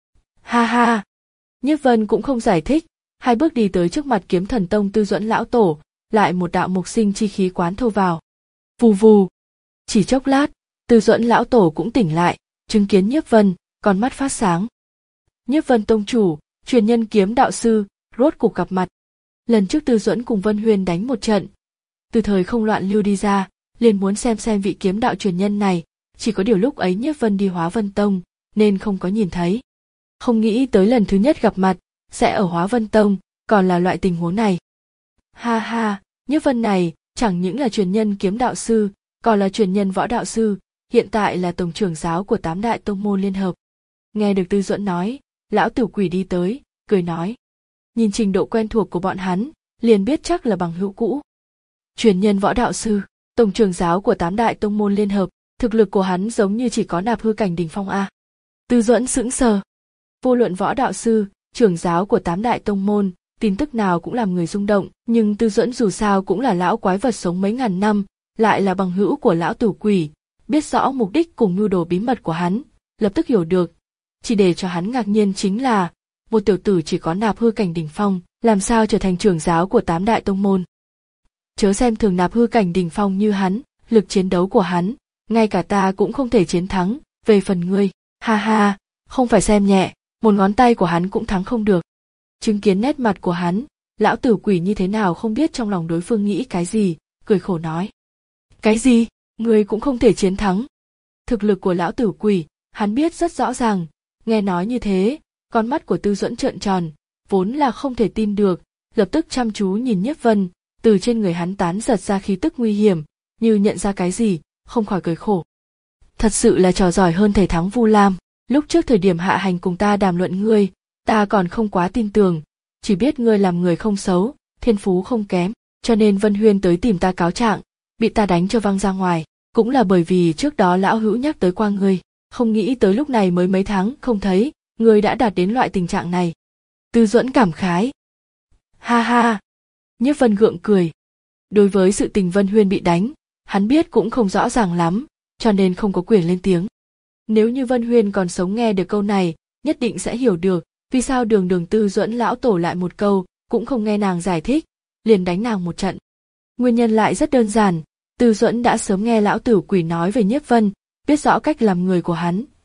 Ha ha! Nhiếp Vân cũng không giải thích, hai bước đi tới trước mặt Kiếm Thần Tông Tư Duẫn lão tổ, lại một đạo mộc sinh chi khí quán thâu vào. Vù vù! Chỉ chốc lát, Tư Duẫn lão tổ cũng tỉnh lại, chứng kiến Nhiếp Vân, con mắt phát sáng. Nhiếp Vân tông chủ, truyền nhân kiếm đạo sư, rốt cục gặp mặt. Lần trước Tư Duẫn cùng Vân Huyên đánh một trận, từ thời không loạn lưu đi ra, liền muốn xem xem vị kiếm đạo truyền nhân này, chỉ có điều lúc ấy Nhiếp Vân đi Hóa Vân Tông, nên không có nhìn thấy. Không nghĩ tới lần thứ nhất gặp mặt, sẽ ở Hóa Vân Tông, còn là loại tình huống này. Ha ha, Nhiếp Vân này, chẳng những là truyền nhân kiếm đạo sư, còn là truyền nhân võ đạo sư, hiện tại là tổng trưởng giáo của tám đại tông môn liên hợp. Nghe được Tư Duẫn nói, lão tử quỷ đi tới, cười nói. Nhìn trình độ quen thuộc của bọn hắn, liền biết chắc là bằng hữu cũ. Truyền nhân võ đạo sư, tổng trưởng giáo của tám đại tông môn liên hợp, thực lực của hắn giống như chỉ có nạp hư cảnh đỉnh phong a. Tư Duẫn sững sờ. Vô luận võ đạo sư, trưởng giáo của tám đại tông môn, tin tức nào cũng làm người rung động, nhưng Tư Duẫn dù sao cũng là lão quái vật sống mấy ngàn năm, lại là bằng hữu của lão tử quỷ, biết rõ mục đích cùng mưu đồ bí mật của hắn, lập tức hiểu được. Chỉ để cho hắn ngạc nhiên chính là, một tiểu tử chỉ có nạp hư cảnh đỉnh phong, làm sao trở thành trưởng giáo của tám đại tông môn. Chớ xem thường nạp hư cảnh đỉnh phong như hắn, lực chiến đấu của hắn, ngay cả ta cũng không thể chiến thắng, về phần ngươi, ha ha, không phải xem nhẹ, một ngón tay của hắn cũng thắng không được. Chứng kiến nét mặt của hắn, lão tử quỷ như thế nào không biết trong lòng đối phương nghĩ cái gì, cười khổ nói. Cái gì, ngươi cũng không thể chiến thắng. Thực lực của lão tử quỷ, hắn biết rất rõ ràng, nghe nói như thế, con mắt của Tư Duẫn trợn tròn, vốn là không thể tin được, lập tức chăm chú nhìn Nhiếp Vân, từ trên người hắn tán giật ra khí tức nguy hiểm, như nhận ra cái gì, không khỏi cười khổ. Thật sự là trò giỏi hơn thể thắng Vu Lam, lúc trước thời điểm hạ hành cùng ta đàm luận ngươi, ta còn không quá tin tưởng, chỉ biết ngươi làm người không xấu, thiên phú không kém, cho nên Vân Huyên tới tìm ta cáo trạng, bị ta đánh cho văng ra ngoài, cũng là bởi vì trước đó lão hữu nhắc tới qua ngươi, không nghĩ tới lúc này mới mấy tháng không thấy, ngươi đã đạt đến loại tình trạng này. Tư Duẫn cảm khái. Ha ha. Nhiếp Vân gượng cười. Đối với sự tình Vân Huyên bị đánh, hắn biết cũng không rõ ràng lắm, cho nên không có quyền lên tiếng. Nếu như Vân Huyên còn sống nghe được câu này, nhất định sẽ hiểu được, vì sao đường đường Tư Duẫn lão tổ lại một câu, cũng không nghe nàng giải thích, liền đánh nàng một trận. Nguyên nhân lại rất đơn giản, Tư Duẫn đã sớm nghe lão tử quỷ nói về Nhiếp Vân, biết rõ cách làm người của hắn,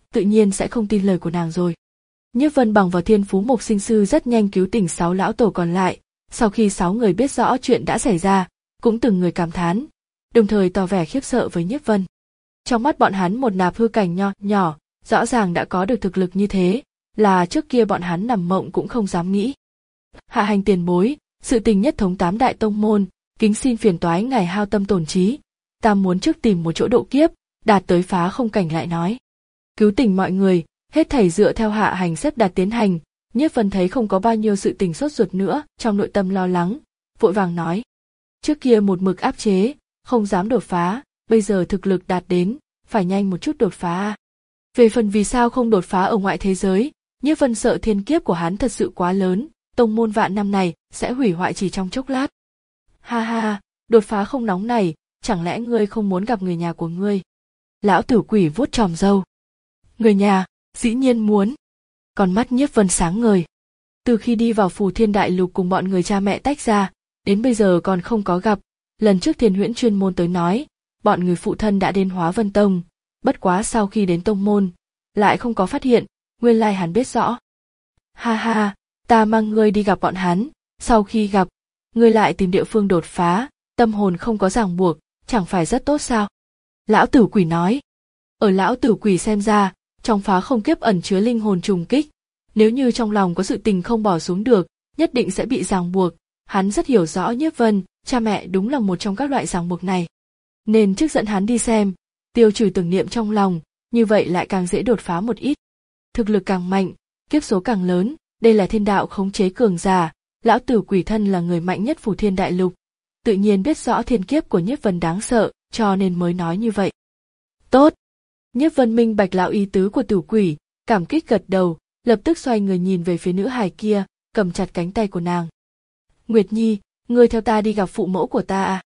tự nhiên sẽ không tin lời của nàng rồi. Nhiếp Vân bằng vào thiên phú mộc sinh sư rất nhanh cứu tỉnh sáu lão tổ còn lại. Sau khi sáu người biết rõ chuyện đã xảy ra, cũng từng người cảm thán, đồng thời tỏ vẻ khiếp sợ với Nhiếp Vân. Trong mắt bọn hắn một nạp hư cảnh nho nhỏ, rõ ràng đã có được thực lực như thế, là trước kia bọn hắn nằm mộng cũng không dám nghĩ. Hạ hành tiền bối, sự tình nhất thống tám đại tông môn, kính xin phiền toái ngài hao tâm tổn trí, ta muốn trước tìm một chỗ độ kiếp, đạt tới phá không cảnh lại nói. Cứu tỉnh mọi người, hết thảy dựa theo hạ hành xếp đặt tiến hành. Nhiếp Vân thấy không có bao nhiêu sự tình sốt ruột nữa, trong nội tâm lo lắng, vội vàng nói. Trước kia một mực áp chế, không dám đột phá, bây giờ thực lực đạt đến, phải nhanh một chút đột phá. Về phần vì sao không đột phá ở ngoại thế giới, Nhiếp Vân sợ thiên kiếp của hắn thật sự quá lớn, tông môn vạn năm này sẽ hủy hoại chỉ trong chốc lát. Ha ha ha, đột phá không nóng này, chẳng lẽ ngươi không muốn gặp người nhà của ngươi? Lão tử quỷ vuốt tròm râu. Người nhà, dĩ nhiên muốn. Con mắt Nhiếp Vân sáng ngời. Từ khi đi vào Phù Thiên Đại Lục cùng bọn người cha mẹ tách ra, đến bây giờ còn không có gặp. Lần trước Thiên Huyễn chuyên môn tới nói, bọn người phụ thân đã đến Hóa Vân Tông, bất quá sau khi đến tông môn, lại không có phát hiện, nguyên lai hắn biết rõ. Ha ha, ta mang ngươi đi gặp bọn hắn, sau khi gặp, ngươi lại tìm địa phương đột phá, tâm hồn không có ràng buộc, chẳng phải rất tốt sao? Lão tử quỷ nói. Ở lão tử quỷ xem ra, trong phá không kiếp ẩn chứa linh hồn trùng kích, nếu như trong lòng có sự tình không bỏ xuống được, nhất định sẽ bị ràng buộc. Hắn rất hiểu rõ Nhiếp Vân, cha mẹ đúng là một trong các loại ràng buộc này. Nên trước dẫn hắn đi xem, tiêu trừ tưởng niệm trong lòng, như vậy lại càng dễ đột phá một ít. Thực lực càng mạnh, kiếp số càng lớn, đây là thiên đạo khống chế cường giả, lão tử quỷ thân là người mạnh nhất Phù Thiên Đại Lục, tự nhiên biết rõ thiên kiếp của Nhiếp Vân đáng sợ, cho nên mới nói như vậy. Tốt. Nhiếp Vân minh bạch lão ý tứ của tử quỷ, cảm kích gật đầu, lập tức xoay người nhìn về phía nữ hài kia, cầm chặt cánh tay của nàng. Nguyệt Nhi, ngươi theo ta đi gặp phụ mẫu của ta à?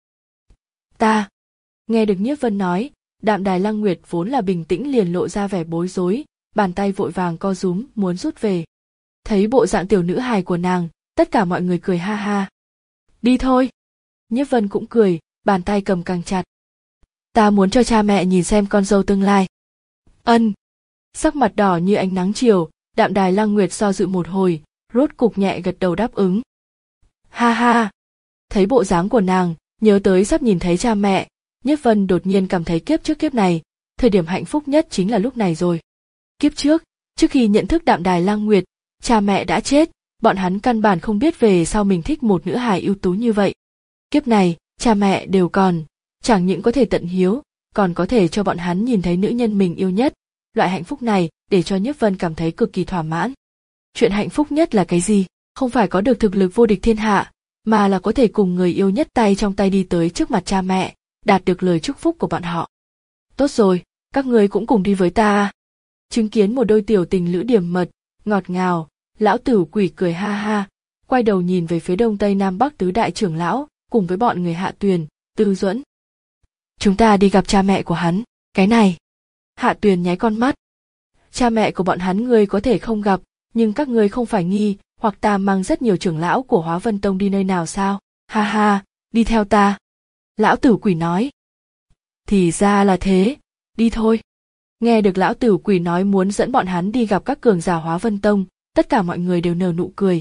Ta. Nghe được Nhiếp Vân nói, Đạm Đài Lăng Nguyệt vốn là bình tĩnh liền lộ ra vẻ bối rối, bàn tay vội vàng co rúm muốn rút về. Thấy bộ dạng tiểu nữ hài của nàng, tất cả mọi người cười ha ha. Đi thôi. Nhiếp Vân cũng cười, bàn tay cầm càng chặt. Ta muốn cho cha mẹ nhìn xem con dâu tương lai. Ân. Sắc mặt đỏ như ánh nắng chiều, Đạm Đài Lăng Nguyệt do dự một hồi, rốt cục nhẹ gật đầu đáp ứng. Ha ha. Thấy bộ dáng của nàng, nhớ tới sắp nhìn thấy cha mẹ, Nhiếp Vân đột nhiên cảm thấy kiếp trước kiếp này, thời điểm hạnh phúc nhất chính là lúc này rồi. Kiếp trước, trước khi nhận thức Đạm Đài Lăng Nguyệt, cha mẹ đã chết, bọn hắn căn bản không biết về sau mình thích một nữ hài ưu tú như vậy. Kiếp này, cha mẹ đều còn, chẳng những có thể tận hiếu, còn có thể cho bọn hắn nhìn thấy nữ nhân mình yêu nhất. Loại hạnh phúc này để cho Nhiếp Vân cảm thấy cực kỳ thỏa mãn. Chuyện hạnh phúc nhất là cái gì? Không phải có được thực lực vô địch thiên hạ, mà là có thể cùng người yêu nhất tay trong tay đi tới trước mặt cha mẹ, đạt được lời chúc phúc của bọn họ. Tốt rồi, các ngươi cũng cùng đi với ta. Chứng kiến một đôi tiểu tình lữ điểm mật, ngọt ngào, lão tử quỷ cười ha ha, quay đầu nhìn về phía đông tây nam bắc tứ đại trưởng lão, cùng với bọn người Hạ Tuyền, Tư Duẫn. Chúng ta đi gặp cha mẹ của hắn, cái này. Hạ Tuyền nháy con mắt. Cha mẹ của bọn hắn ngươi có thể không gặp, nhưng các ngươi không phải nghi, hoặc ta mang rất nhiều trưởng lão của Hóa Vân Tông đi nơi nào sao? Ha ha, đi theo ta. Lão tử quỷ nói. Thì ra là thế, đi thôi. Nghe được lão tử quỷ nói muốn dẫn bọn hắn đi gặp các cường giả Hóa Vân Tông, tất cả mọi người đều nở nụ cười.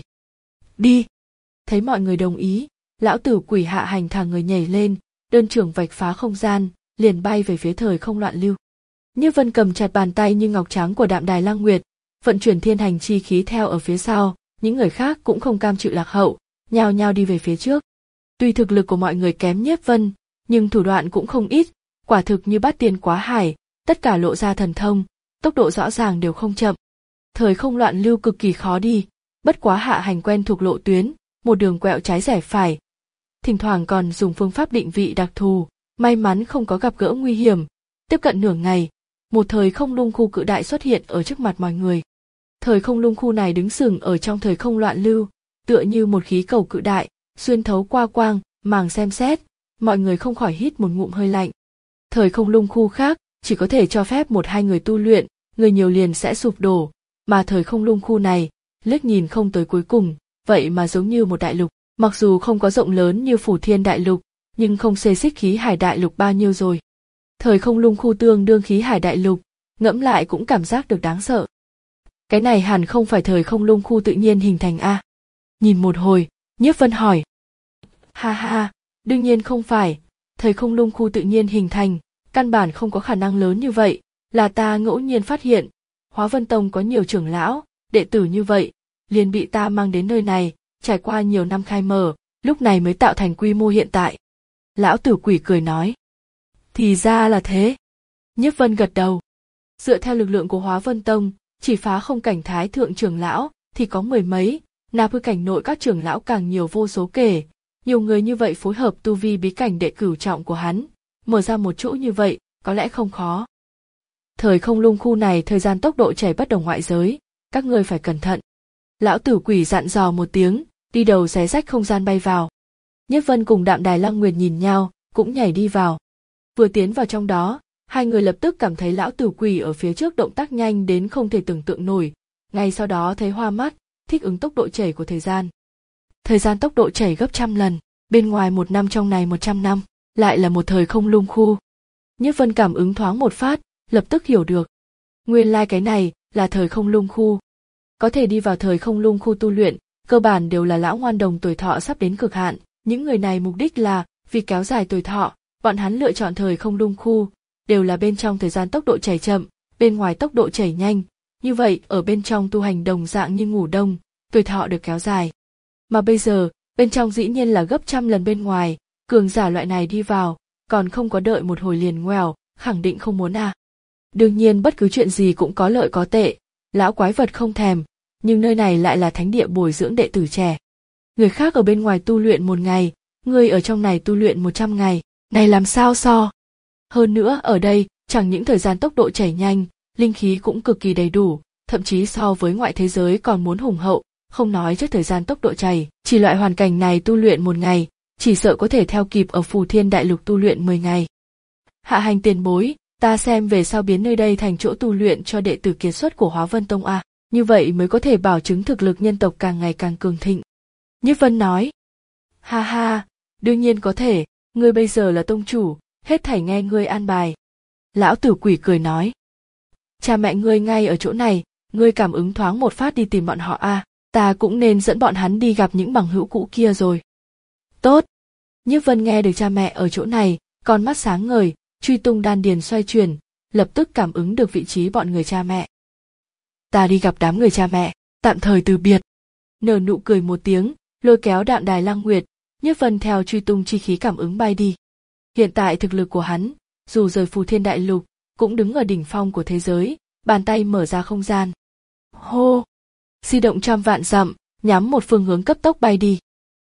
Đi. Thấy mọi người đồng ý, lão tử quỷ hạ hành thả người nhảy lên, đơn trưởng vạch phá không gian, liền bay về phía thời không loạn lưu. Nhiếp Vân cầm chặt bàn tay như ngọc trắng của Đạm Đài Lăng Nguyệt, vận chuyển thiên hành chi khí theo ở phía sau, những người khác cũng không cam chịu lạc hậu, nhao nhao đi về phía trước. Tuy thực lực của mọi người kém Nhiếp Vân, nhưng thủ đoạn cũng không ít, quả thực như bát tiên quá hải, tất cả lộ ra thần thông, tốc độ rõ ràng đều không chậm. Thời không loạn lưu cực kỳ khó đi, bất quá hạ hành quen thuộc lộ tuyến, một đường quẹo trái rẽ phải. Thỉnh thoảng còn dùng phương pháp định vị đặc thù, may mắn không có gặp gỡ nguy hiểm. Tiếp cận nửa ngày, một thời không lung khu cự đại xuất hiện ở trước mặt mọi người. Thời không lung khu này đứng sừng ở trong thời không loạn lưu, tựa như một khí cầu cự đại, xuyên thấu qua quang, màng xem xét, mọi người không khỏi hít một ngụm hơi lạnh. Thời không lung khu khác, chỉ có thể cho phép một hai người tu luyện, người nhiều liền sẽ sụp đổ, mà thời không lung khu này, liếc nhìn không tới cuối cùng, vậy mà giống như một đại lục, mặc dù không có rộng lớn như Phù Thiên Đại Lục, nhưng không xê xích khí hải đại lục bao nhiêu rồi. Thời không lung khu tương đương khí hải đại lục, ngẫm lại cũng cảm giác được đáng sợ. Cái này hẳn không phải thời không lung khu tự nhiên hình thành a? Nhìn một hồi, Nhiếp Vân hỏi. Ha ha, đương nhiên không phải, thời không lung khu tự nhiên hình thành, căn bản không có khả năng lớn như vậy, là ta ngẫu nhiên phát hiện, Hóa Vân Tông có nhiều trưởng lão, đệ tử như vậy, liền bị ta mang đến nơi này, trải qua nhiều năm khai mở, lúc này mới tạo thành quy mô hiện tại. Lão Tử Quỷ cười nói. Thì ra là thế. Nhiếp Vân gật đầu. Dựa theo lực lượng của Hóa Vân Tông, chỉ phá không cảnh thái thượng trưởng lão thì có mười mấy, nạp hư cảnh nội các trưởng lão càng nhiều vô số kể, nhiều người như vậy phối hợp tu vi bí cảnh đệ cửu trọng của hắn, mở ra một chỗ như vậy, có lẽ không khó. Thời không lung khu này thời gian tốc độ chảy bất đồng ngoại giới, các ngươi phải cẩn thận. Lão Tử Quỷ dặn dò một tiếng, đi đầu xé rách không gian bay vào. Nhiếp Vân cùng Đạm Đài Lăng Nguyệt nhìn nhau, cũng nhảy đi vào. Vừa tiến vào trong đó, hai người lập tức cảm thấy Lão Tử Quỷ ở phía trước động tác nhanh đến không thể tưởng tượng nổi, ngay sau đó thấy hoa mắt, thích ứng tốc độ chảy của thời gian. Thời gian tốc độ chảy gấp trăm lần, bên ngoài một năm trong này một trăm năm, lại là một thời không lung khu. Nhiếp Vân cảm ứng thoáng một phát, lập tức hiểu được. Nguyên lai like cái này là thời không lung khu. Có thể đi vào thời không lung khu tu luyện, cơ bản đều là lão ngoan đồng tuổi thọ sắp đến cực hạn. Những người này mục đích là vì kéo dài tuổi thọ, bọn hắn lựa chọn thời không lung khu, đều là bên trong thời gian tốc độ chảy chậm, bên ngoài tốc độ chảy nhanh. Như vậy ở bên trong tu hành đồng dạng như ngủ đông, tuổi thọ được kéo dài. Mà bây giờ, bên trong dĩ nhiên là gấp trăm lần bên ngoài, cường giả loại này đi vào, còn không có đợi một hồi liền ngoèo, khẳng định không muốn à. Đương nhiên bất cứ chuyện gì cũng có lợi có tệ, lão quái vật không thèm, nhưng nơi này lại là thánh địa bồi dưỡng đệ tử trẻ. Người khác ở bên ngoài tu luyện một ngày, người ở trong này tu luyện một trăm ngày, này làm sao so. Hơn nữa ở đây, chẳng những thời gian tốc độ chảy nhanh, linh khí cũng cực kỳ đầy đủ, thậm chí so với ngoại thế giới còn muốn hùng hậu, không nói trước thời gian tốc độ chảy, chỉ loại hoàn cảnh này tu luyện một ngày, chỉ sợ có thể theo kịp ở Phù Thiên Đại Lục tu luyện mười ngày. Hạ hành tiền bối, ta xem về sau biến nơi đây thành chỗ tu luyện cho đệ tử kiệt xuất của Hóa Vân Tông a, như vậy mới có thể bảo chứng thực lực nhân tộc càng ngày càng cường thịnh. Nhiếp Vân nói. Ha ha, đương nhiên có thể, ngươi bây giờ là tông chủ, hết thảy nghe ngươi an bài. Lão Tử Quỷ cười nói. Cha mẹ ngươi ngay ở chỗ này, ngươi cảm ứng thoáng một phát đi tìm bọn họ a, ta cũng nên dẫn bọn hắn đi gặp những bằng hữu cũ kia rồi. Tốt. Nhiếp Vân nghe được cha mẹ ở chỗ này, con mắt sáng ngời, truy tung đan điền xoay chuyển, lập tức cảm ứng được vị trí bọn người cha mẹ. Ta đi gặp đám người cha mẹ, tạm thời từ biệt. Nở nụ cười một tiếng, lôi kéo Đạm Đài Lăng Nguyệt, Nhiếp Vân theo truy tung chi khí cảm ứng bay đi. Hiện tại thực lực của hắn, dù rời Phù Thiên Đại Lục, cũng đứng ở đỉnh phong của thế giới, bàn tay mở ra không gian. Hô! Di động trăm vạn dặm, nhắm một phương hướng cấp tốc bay đi.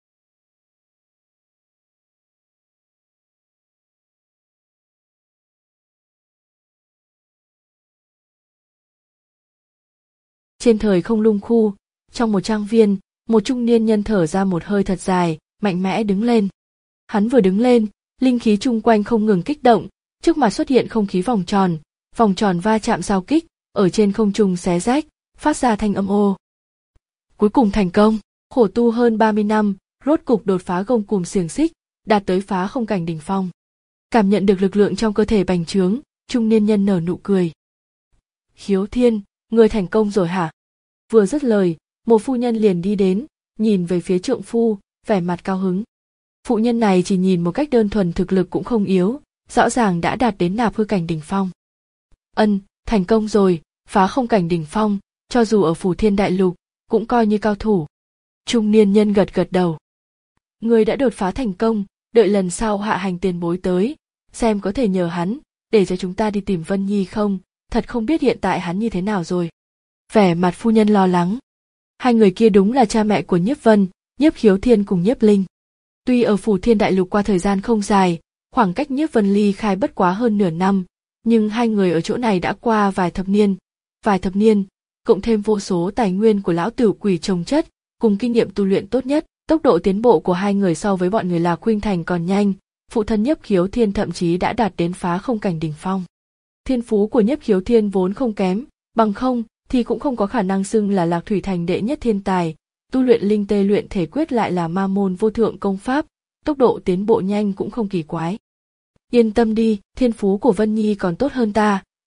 Trên thời không lung khu, trong một trang viên, một trung niên nhân thở ra một hơi thật dài, mạnh mẽ đứng lên. Hắn vừa đứng lên, linh khí chung quanh không ngừng kích động, trước mặt xuất hiện không khí vòng tròn, vòng tròn va chạm giao kích, ở trên không trung xé rách, phát ra thanh âm ô. Cuối cùng thành công, khổ tu hơn ba mươi năm, rốt cục đột phá gông cùm xiềng xích, đạt tới phá không cảnh đỉnh phong. Cảm nhận được lực lượng trong cơ thể bành trướng, trung niên nhân nở nụ cười. Khiếu Thiên, ngươi thành công rồi hả? Vừa dứt lời, một phu nhân liền đi đến, nhìn về phía trượng phu, vẻ mặt cao hứng. Phụ nhân này chỉ nhìn một cách đơn thuần thực lực cũng không yếu, rõ ràng đã đạt đến nạp hư cảnh đỉnh phong. Ân, thành công rồi, phá không cảnh đỉnh phong, cho dù ở Phù Thiên Đại Lục, cũng coi như cao thủ. Trung niên nhân gật gật đầu. Ngươi đã đột phá thành công, đợi lần sau hạ hành tiền bối tới, xem có thể nhờ hắn, để cho chúng ta đi tìm Vân Nhi không, thật không biết hiện tại hắn như thế nào rồi. Vẻ mặt phu nhân lo lắng. Hai người kia đúng là cha mẹ của Nhiếp Vân, Nhiếp Khiếu Thiên cùng Nhiếp Linh. Tuy ở Phù Thiên Đại Lục qua thời gian không dài, khoảng cách Nhiếp Vân ly khai bất quá hơn nửa năm, nhưng hai người ở chỗ này đã qua vài thập niên, vài thập niên, cộng thêm vô số tài nguyên của lão Tử Quỷ trồng chất, cùng kinh nghiệm tu luyện tốt nhất, tốc độ tiến bộ của hai người so với bọn người Lạc Khuynh Thành còn nhanh, phụ thân Nhiếp Khiếu Thiên thậm chí đã đạt đến phá không cảnh đỉnh phong. Thiên phú của Nhiếp Khiếu Thiên vốn không kém, bằng không thì cũng không có khả năng xưng là Lạc Thủy Thành đệ nhất thiên tài, tu luyện linh tê luyện thể quyết lại là ma môn vô thượng công pháp, tốc độ tiến bộ nhanh cũng không kỳ quái. Yên tâm đi, thiên phú của Vân Nhi còn tốt hơn ta,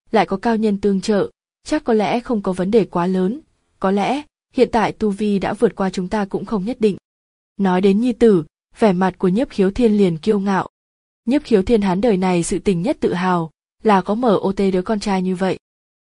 lại có cao nhân tương trợ, chắc có lẽ không có vấn đề quá lớn, có lẽ hiện tại tu vi đã vượt qua chúng ta cũng không nhất định. Nói đến nhi tử, vẻ mặt của Nhiếp Khiếu Thiên liền kiêu ngạo. Nhiếp Khiếu Thiên hắn đời này sự tình nhất tự hào là có mở ô tê đứa con trai như vậy.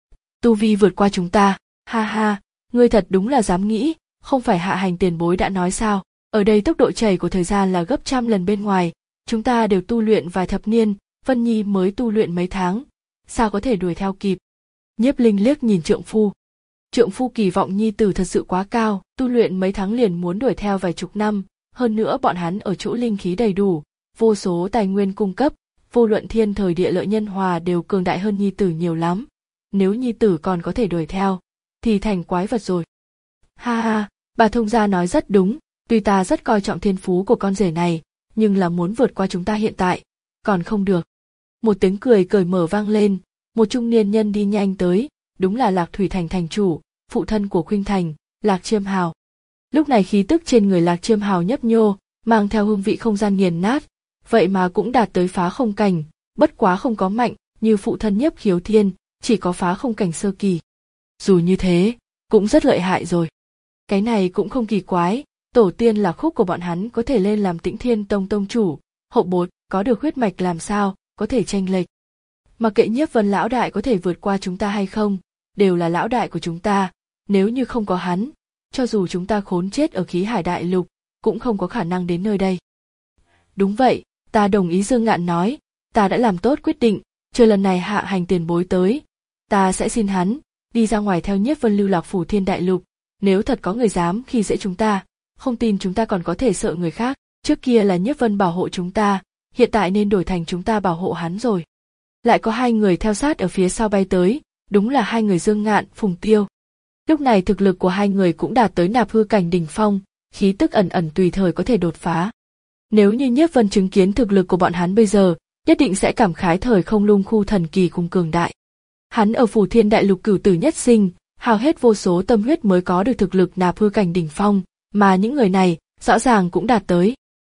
Tu vi vượt qua chúng ta, ha ha, ngươi thật đúng là dám nghĩ, không phải Hạ Hành tiền bối đã nói sao, ở đây tốc độ chảy của thời gian là gấp trăm lần bên ngoài, chúng ta đều tu luyện vài thập niên, Vân Nhi mới tu luyện mấy tháng, sao có thể đuổi theo kịp. Nhiếp Linh liếc nhìn trượng phu. Trượng phu kỳ vọng nhi tử thật sự quá cao, tu luyện mấy tháng liền muốn đuổi theo vài chục năm, hơn nữa bọn hắn ở chỗ linh khí đầy đủ, vô số tài nguyên cung cấp, vô luận thiên thời địa lợi nhân hòa đều cường đại hơn nhi tử nhiều lắm. Nếu nhi tử còn có thể đuổi theo, thì thành quái vật rồi. Ha ha, bà thông gia nói rất đúng, tuy ta rất coi trọng thiên phú của con rể này, nhưng là muốn vượt qua chúng ta hiện tại, còn không được. Một tiếng cười cởi mở vang lên, một trung niên nhân đi nhanh tới, đúng là Lạc Thủy Thành thành chủ, phụ thân của Khuynh Thành, Lạc Chiêm Hào. Lúc này khí tức trên người Lạc Chiêm Hào nhấp nhô, mang theo hương vị không gian nghiền nát, vậy mà cũng đạt tới phá không cảnh, bất quá không có mạnh như phụ thân Nhiếp Khiếu Thiên, chỉ có phá không cảnh sơ kỳ. Dù như thế, cũng rất lợi hại rồi. Cái này cũng không kỳ quái, tổ tiên là khúc của bọn hắn có thể lên làm Tĩnh Thiên Tông tông chủ, hậu bối có được huyết mạch làm sao có thể chênh lệch. Mà kệ Nhiếp Vân lão đại có thể vượt qua chúng ta hay không, đều là lão đại của chúng ta, nếu như không có hắn, cho dù chúng ta khốn chết ở khí hải đại lục, cũng không có khả năng đến nơi đây. Đúng vậy, ta đồng ý Dương Ngạn nói, ta đã làm tốt quyết định, chờ lần này Hạ Hành tiền bối tới, ta sẽ xin hắn đi ra ngoài theo Nhiếp Vân lưu lạc phủ thiên đại lục, nếu thật có người dám khi dễ chúng ta, không tin chúng ta còn có thể sợ người khác, trước kia là Nhiếp Vân bảo hộ chúng ta, hiện tại nên đổi thành chúng ta bảo hộ hắn rồi. Lại có hai người theo sát ở phía sau bay tới, đúng là hai người Dương Ngạn, Phùng Tiêu. Lúc này thực lực của hai người cũng đạt tới nạp hư cảnh đỉnh phong, khí tức ẩn ẩn tùy thời có thể đột phá. Nếu như Nhiếp Vân chứng kiến thực lực của bọn hắn bây giờ, nhất định sẽ cảm khái thời không lung khu thần kỳ cùng cường đại. Hắn ở phủ thiên đại lục cửu tử nhất sinh, hao hết vô số tâm huyết mới có được thực lực nạp hư cảnh đỉnh phong, mà những người này rõ ràng cũng đạt tới.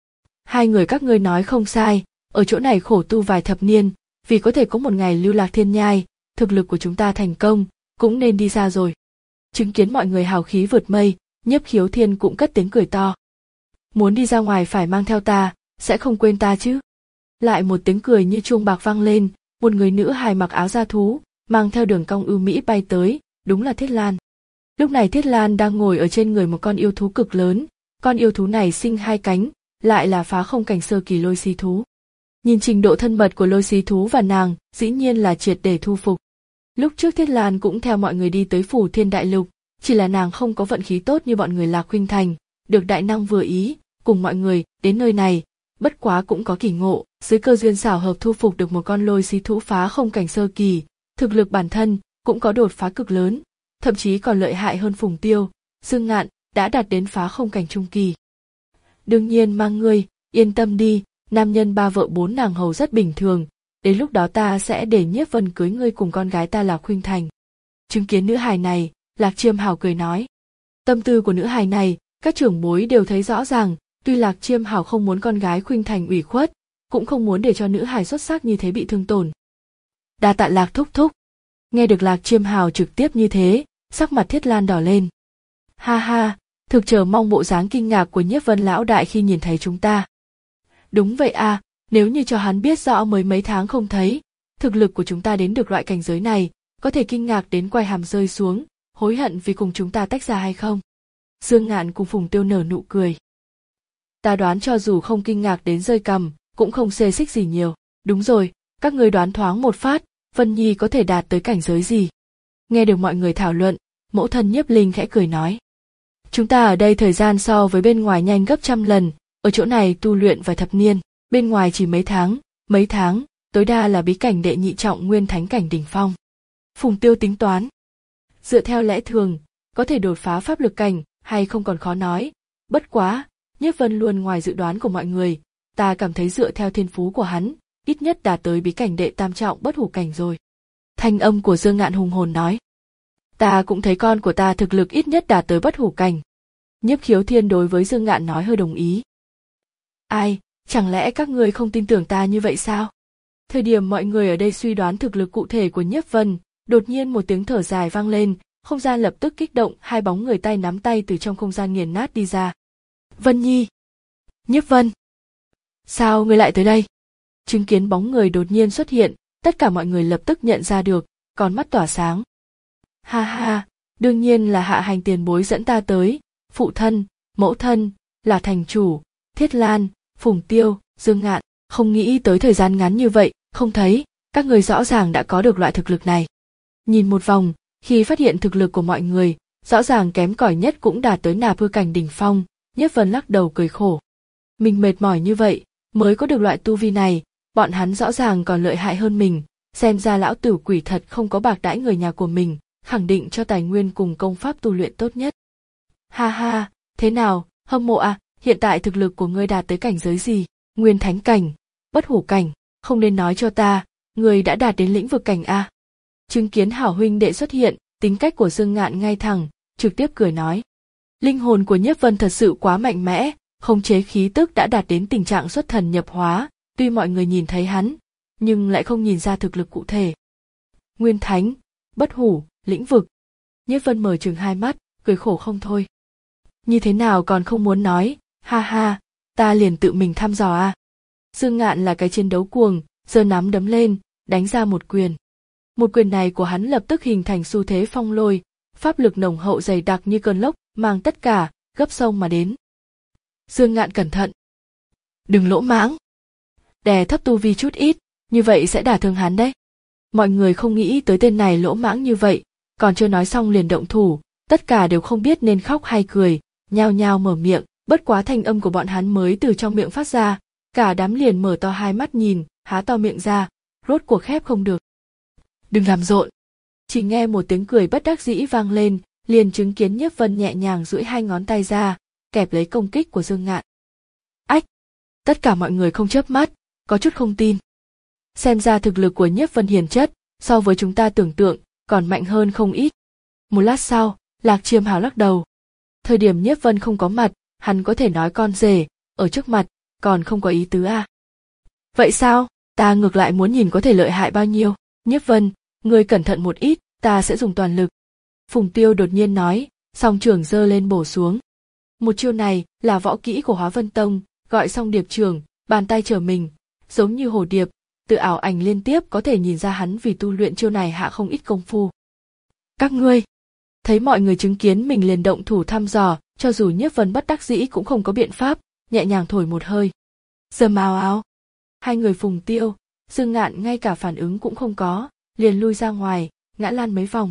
Hai người các ngươi nói không sai, ở chỗ này khổ tu vài thập niên, vì có thể có một ngày lưu lạc thiên nhai, thực lực của chúng ta thành công, cũng nên đi ra rồi. Chứng kiến mọi người hào khí vượt mây, Nhiếp Khiếu Thiên cũng cất tiếng cười to. Muốn đi ra ngoài phải mang theo ta, sẽ không quên ta chứ. Lại một tiếng cười như chuông bạc vang lên, một người nữ hài mặc áo da thú, mang theo đường cong ưu mỹ bay tới, đúng là Thiết Lan. Lúc này Thiết Lan đang ngồi ở trên người một con yêu thú cực lớn, con yêu thú này sinh hai cánh, lại là phá không cảnh sơ kỳ lôi xí thú. Nhìn trình độ thân mật của lôi xí thú và nàng, dĩ nhiên là triệt để thu phục. Lúc trước Thiết Lan cũng theo mọi người đi tới phủ thiên đại lục, chỉ là nàng không có vận khí tốt như bọn người Lạc Khuynh Thành, được đại năng vừa ý, cùng mọi người đến nơi này, bất quá cũng có kỳ ngộ, dưới cơ duyên xảo hợp thu phục được một con lôi xí thú phá không cảnh sơ kỳ, thực lực bản thân cũng có đột phá cực lớn, thậm chí còn lợi hại hơn Phùng Tiêu, Dương Ngạn đã đạt đến phá không cảnh trung kỳ. Đương nhiên mang ngươi, yên tâm đi, nam nhân ba vợ bốn nàng hầu rất bình thường, đến lúc đó ta sẽ để Nhiếp Vân cưới ngươi cùng con gái ta là Khuynh Thành. Chứng kiến nữ hài này, Lạc Chiêm Hào cười nói. Tâm tư của nữ hài này, các trưởng bối đều thấy rõ ràng, tuy Lạc Chiêm Hào không muốn con gái Khuynh Thành ủy khuất, cũng không muốn để cho nữ hài xuất sắc như thế bị thương tổn. Đa tạ Lạc thúc thúc. Nghe được Lạc Chiêm Hào trực tiếp như thế, sắc mặt Thiết Lan đỏ lên. Ha ha, thực chờ mong bộ dáng kinh ngạc của Nhiếp Vân lão đại khi nhìn thấy chúng ta. Đúng vậy à, nếu như cho hắn biết rõ mới mấy tháng không thấy, thực lực của chúng ta đến được loại cảnh giới này, có thể kinh ngạc đến quay hàm rơi xuống, hối hận vì cùng chúng ta tách ra hay không? Dương Ngạn cùng Phùng Tiêu nở nụ cười. Ta đoán cho dù không kinh ngạc đến rơi cằm, cũng không xê xích gì nhiều. Đúng rồi, các ngươi đoán thoáng một phát, Vân Nhi có thể đạt tới cảnh giới gì? Nghe được mọi người thảo luận, mẫu thân Nhiếp Linh khẽ cười nói. Chúng ta ở đây thời gian so với bên ngoài nhanh gấp trăm lần, ở chỗ này tu luyện vài thập niên, bên ngoài chỉ mấy tháng, mấy tháng, tối đa là bí cảnh đệ nhị trọng nguyên thánh cảnh đỉnh phong. Phùng Tiêu tính toán. Dựa theo lẽ thường, có thể đột phá pháp lực cảnh hay không còn khó nói, bất quá, Nhiếp Vân luôn ngoài dự đoán của mọi người, ta cảm thấy dựa theo thiên phú của hắn, ít nhất đạt tới bí cảnh đệ tam trọng bất hủ cảnh rồi. Thanh âm của Dương Ngạn hùng hồn nói. Ta cũng thấy con của ta thực lực ít nhất đạt tới bất hủ cảnh. Nhiếp Khiếu Thiên đối với Dương Ngạn nói hơi đồng ý. Ai, chẳng lẽ các ngươi không tin tưởng ta như vậy sao? Thời điểm mọi người ở đây suy đoán thực lực cụ thể của Nhiếp Vân, Đột nhiên một tiếng thở dài vang lên, không gian lập tức kích động, hai bóng người tay nắm tay từ trong không gian nghiền nát đi ra. Vân Nhi! Nhiếp Vân! Sao ngươi lại tới đây? Chứng kiến bóng người đột nhiên xuất hiện, tất cả mọi người lập tức nhận ra được, con mắt tỏa sáng. Ha ha, đương nhiên là Hạ Hành tiền bối dẫn ta tới, phụ thân, mẫu thân, là thành chủ, Thiết Lan, Phùng Tiêu, Dương Ngạn, không nghĩ tới thời gian ngắn như vậy, không thấy, các người rõ ràng đã có được loại thực lực này. Nhìn một vòng, khi phát hiện thực lực của mọi người, rõ ràng kém cỏi nhất cũng đạt tới nạp hư cảnh đỉnh phong, Nhiếp Vân lắc đầu cười khổ. Mình mệt mỏi như vậy, mới có được loại tu vi này, bọn hắn rõ ràng còn lợi hại hơn mình, xem ra lão tử quỷ thật không có bạc đãi người nhà của mình, khẳng định cho tài nguyên cùng công pháp tu luyện tốt nhất. Ha ha, thế nào, hâm mộ à, hiện tại thực lực của ngươi đạt tới cảnh giới gì? Nguyên thánh cảnh, bất hủ cảnh, không nên nói cho ta, ngươi đã đạt đến lĩnh vực cảnh a. Chứng kiến hảo huynh đệ xuất hiện, tính cách của Dương Ngạn ngay thẳng, trực tiếp cười nói. Linh hồn của Nhiếp Vân thật sự quá mạnh mẽ, khống chế khí tức đã đạt đến tình trạng xuất thần nhập hóa, tuy mọi người nhìn thấy hắn, nhưng lại không nhìn ra thực lực cụ thể. Nguyên thánh, bất hủ, lĩnh vực. Nhiếp Vân mở trừng hai mắt, cười khổ không thôi. Như thế nào còn không muốn nói, ha ha, ta liền tự mình thăm dò a. Dương Ngạn là cái chiến đấu cuồng, giơ nắm đấm lên, đánh ra một quyền. Một quyền này của hắn lập tức hình thành xu thế phong lôi, pháp lực nồng hậu dày đặc như cơn lốc, mang tất cả, gấp sông mà đến. Dương Ngạn cẩn thận. Đừng lỗ mãng. Đè thấp tu vi chút ít, như vậy sẽ đả thương hắn đấy. Mọi người không nghĩ tới tên này lỗ mãng như vậy, còn chưa nói xong liền động thủ, tất cả đều không biết nên khóc hay cười, nhao nhao mở miệng, bất quá thanh âm của bọn hắn mới từ trong miệng phát ra, cả đám liền mở to hai mắt nhìn, há to miệng ra, rốt cuộc khép không được. Đừng làm rộn. Chỉ nghe một tiếng cười bất đắc dĩ vang lên, liền chứng kiến Nhiếp Vân nhẹ nhàng duỗi hai ngón tay ra, kẹp lấy công kích của Dương Ngạn. Ách! Tất cả mọi người không chớp mắt, có chút không tin. Xem ra thực lực của Nhiếp Vân hiền chất, so với chúng ta tưởng tượng, còn mạnh hơn không ít. Một lát sau, Lạc Chiêm Hào lắc đầu. Thời điểm Nhiếp Vân không có mặt, hắn có thể nói con rể, ở trước mặt, còn không có ý tứ à. Vậy sao, ta ngược lại muốn nhìn có thể lợi hại bao nhiêu. Nhiếp Vân, ngươi cẩn thận một ít, ta sẽ dùng toàn lực. Phùng Tiêu đột nhiên nói, song trường giơ lên bổ xuống. Một chiêu này là võ kỹ của Hóa Vân Tông, gọi song điệp trường, bàn tay trở mình, giống như hồ điệp, tự ảo ảnh liên tiếp có thể nhìn ra hắn vì tu luyện chiêu này hạ không ít công phu. Các ngươi, thấy mọi người chứng kiến mình liền động thủ thăm dò, cho dù Nhiếp Vân bất đắc dĩ cũng không có biện pháp, nhẹ nhàng thổi một hơi. Dầm ào ào. Hai người Phùng Tiêu, Dương Ngạn ngay cả phản ứng cũng không có, liền lui ra ngoài, ngã lăn mấy vòng.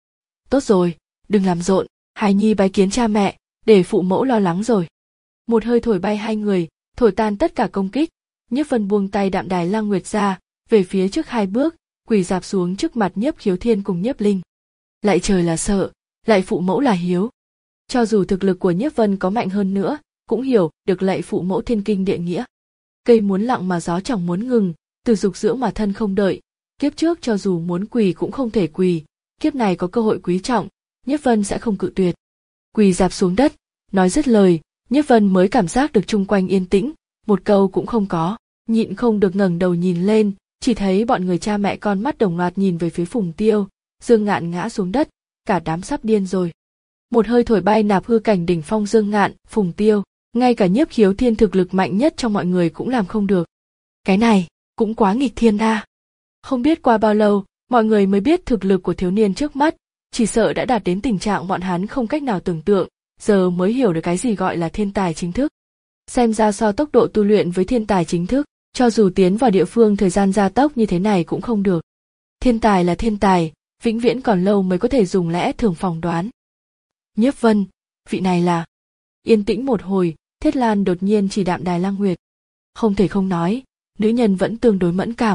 Tốt rồi, đừng làm rộn, hài nhi bái kiến cha mẹ, để phụ mẫu lo lắng rồi. Một hơi thổi bay hai người, thổi tan tất cả công kích, Nhiếp Vân buông tay Đạm Đài Lang Nguyệt ra, về phía trước hai bước, quỳ rạp xuống trước mặt Nhiếp Khiếu Thiên cùng Nhiếp Linh. Lại trời là sợ, lại phụ mẫu là hiếu. Cho dù thực lực của Nhiếp Vân có mạnh hơn nữa, cũng hiểu được lạy phụ mẫu thiên kinh địa nghĩa. Cây muốn lặng mà gió chẳng muốn ngừng, từ dục dưỡng mà thân không đợi, kiếp trước cho dù muốn quỳ cũng không thể quỳ, kiếp này có cơ hội quý trọng, Nhiếp Vân sẽ không cự tuyệt. Quỳ rạp xuống đất, nói dứt lời, Nhiếp Vân mới cảm giác được chung quanh yên tĩnh, một câu cũng không có, nhịn không được ngẩng đầu nhìn lên, chỉ thấy bọn người cha mẹ con mắt đồng loạt nhìn về phía Phùng Tiêu, Dương Ngạn ngã xuống đất, cả đám sắp điên rồi. Một hơi thổi bay nạp hư cảnh đỉnh phong Dương Ngạn, Phùng Tiêu, ngay cả Nhiếp Khiếu Thiên thực lực mạnh nhất trong mọi người cũng làm không được. Cái này, cũng quá nghịch thiên a. Không biết qua bao lâu, mọi người mới biết thực lực của thiếu niên trước mắt, chỉ sợ đã đạt đến tình trạng bọn hắn không cách nào tưởng tượng, giờ mới hiểu được cái gì gọi là thiên tài chính thức. Xem ra so tốc độ tu luyện với thiên tài chính thức, cho dù tiến vào địa phương thời gian gia tốc như thế này cũng không được. Thiên tài là thiên tài, vĩnh viễn còn lâu mới có thể dùng lẽ thường phỏng đoán. Nhiếp Vân, vị này là... Yên tĩnh một hồi, Thiết Lan đột nhiên chỉ Đạm Đài Lang Nguyệt. Không thể không nói, nữ nhân vẫn tương đối mẫn cảm.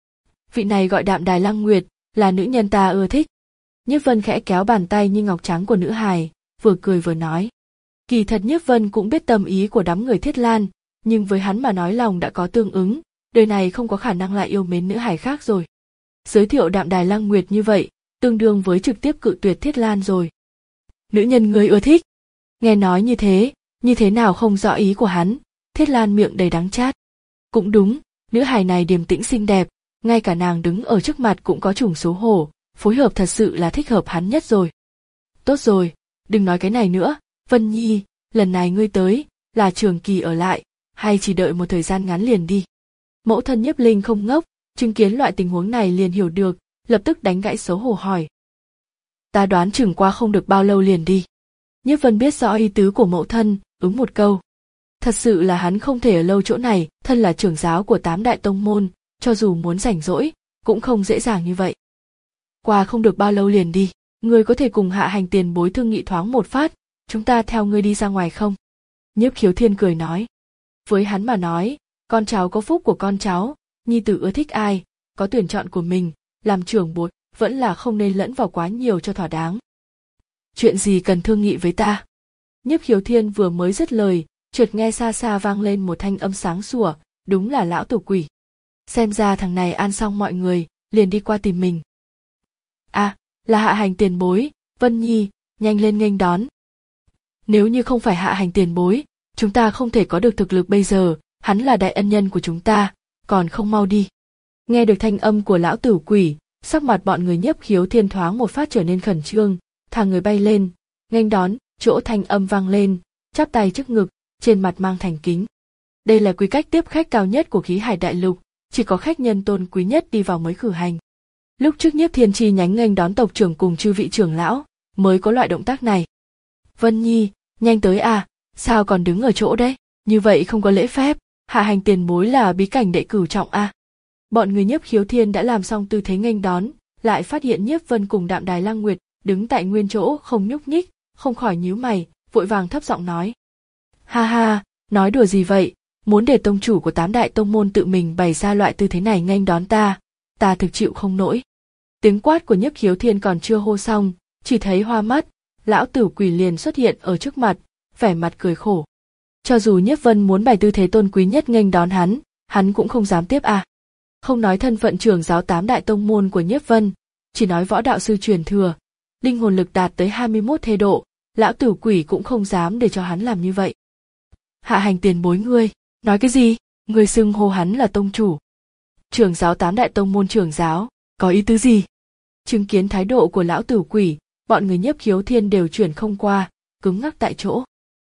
Vị này gọi Đạm Đài Lang Nguyệt, là nữ nhân ta ưa thích. Nhiếp Vân khẽ kéo bàn tay như ngọc trắng của nữ hài, vừa cười vừa nói. Kỳ thật Nhiếp Vân cũng biết tâm ý của đám người Thiết Lan, nhưng với hắn mà nói lòng đã có tương ứng, đời này không có khả năng lại yêu mến nữ hài khác rồi. Giới thiệu Đạm Đài Lang Nguyệt như vậy, tương đương với trực tiếp cự tuyệt Thiết Lan rồi. Nữ nhân người ưa thích. Nghe nói như thế, như thế nào không rõ ý của hắn, Thiết Lan miệng đầy đắng chát. Cũng đúng, nữ hài này điềm tĩnh xinh đẹp, ngay cả nàng đứng ở trước mặt cũng có chủng xấu hổ, phối hợp thật sự là thích hợp hắn nhất rồi. Tốt rồi, đừng nói cái này nữa, Vân Nhi, lần này ngươi tới, là trường kỳ ở lại, hay chỉ đợi một thời gian ngắn liền đi. Mẫu thân Nhiếp Linh không ngốc, chứng kiến loại tình huống này liền hiểu được, lập tức đánh gãy xấu hổ hỏi. Ta đoán chừng qua không được bao lâu liền đi. Nhiếp Vân biết rõ ý tứ của mẫu thân, ứng một câu. Thật sự là hắn không thể ở lâu chỗ này, thân là trưởng giáo của tám đại tông môn, cho dù muốn rảnh rỗi, cũng không dễ dàng như vậy. Qua không được bao lâu liền đi, ngươi có thể cùng Hạ Hành tiền bối thương nghị thoáng một phát, chúng ta theo ngươi đi ra ngoài không? Nhiếp Khiếu Thiên cười nói. Với hắn mà nói, con cháu có phúc của con cháu, nhi tử ưa thích ai, có tuyển chọn của mình, làm trưởng bối, vẫn là không nên lẫn vào quá nhiều cho thỏa đáng. Chuyện gì cần thương nghị với ta? Nhiếp Khiếu Thiên vừa mới dứt lời, chợt nghe xa xa vang lên một thanh âm sáng sủa, đúng là lão tử quỷ. Xem ra thằng này an xong mọi người, liền đi qua tìm mình. À, là Hạ Hành tiền bối, Vân Nhi, nhanh lên nghênh đón. Nếu như không phải Hạ Hành tiền bối, chúng ta không thể có được thực lực bây giờ, hắn là đại ân nhân của chúng ta, còn không mau đi. Nghe được thanh âm của lão tử quỷ, sắc mặt bọn người Nhiếp Khiếu Thiên thoáng một phát trở nên khẩn trương, thằng người bay lên, nghênh đón, chỗ thanh âm vang lên, chắp tay trước ngực, trên mặt mang thành kính. Đây là quy cách tiếp khách cao nhất của Khí Hải Đại Lục, chỉ có khách nhân tôn quý nhất đi vào mới khử hành. Lúc trước Nhiếp Thiên chi nhánh nghênh đón tộc trưởng cùng chư vị trưởng lão, mới có loại động tác này. Vân Nhi, nhanh tới à, sao còn đứng ở chỗ đấy, như vậy không có lễ phép, Hạ Hành tiền bối là bí cảnh đệ cửu trọng à. Bọn người Nhiếp Khiếu Thiên đã làm xong tư thế nghênh đón, lại phát hiện Nhiếp Vân cùng Đạm Đài Lăng Nguyệt đứng tại nguyên chỗ không nhúc nhích, không khỏi nhíu mày, vội vàng thấp giọng nói. Ha ha, nói đùa gì vậy, muốn để tông chủ của tám đại tông môn tự mình bày ra loại tư thế này nghênh đón ta, ta thực chịu không nổi. Tiếng quát của Nhiếp Khiếu Thiên còn chưa hô xong, chỉ thấy hoa mắt, lão tử quỷ liền xuất hiện ở trước mặt, vẻ mặt cười khổ. Cho dù Nhiếp Vân muốn bày tư thế tôn quý nhất nghênh đón hắn, hắn cũng không dám tiếp à. Không nói thân phận trưởng giáo tám đại tông môn của Nhiếp Vân, chỉ nói võ đạo sư truyền thừa, linh hồn lực đạt tới hai mươi mốt thê độ, lão tử quỷ cũng không dám để cho hắn làm như vậy. Hạ Hành tiền bối ngươi, nói cái gì? Ngươi xưng hô hắn là tông chủ. Trưởng giáo tám đại tông môn trưởng giáo, có ý tứ gì? Chứng kiến thái độ của lão tử quỷ, bọn người Nhiếp Khiếu Thiên đều chuyển không qua, cứng ngắc tại chỗ.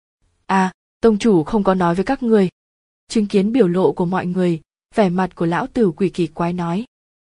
À, tông chủ không có nói với các ngươi. Chứng kiến biểu lộ của mọi người, vẻ mặt của lão tử quỷ kỳ quái nói.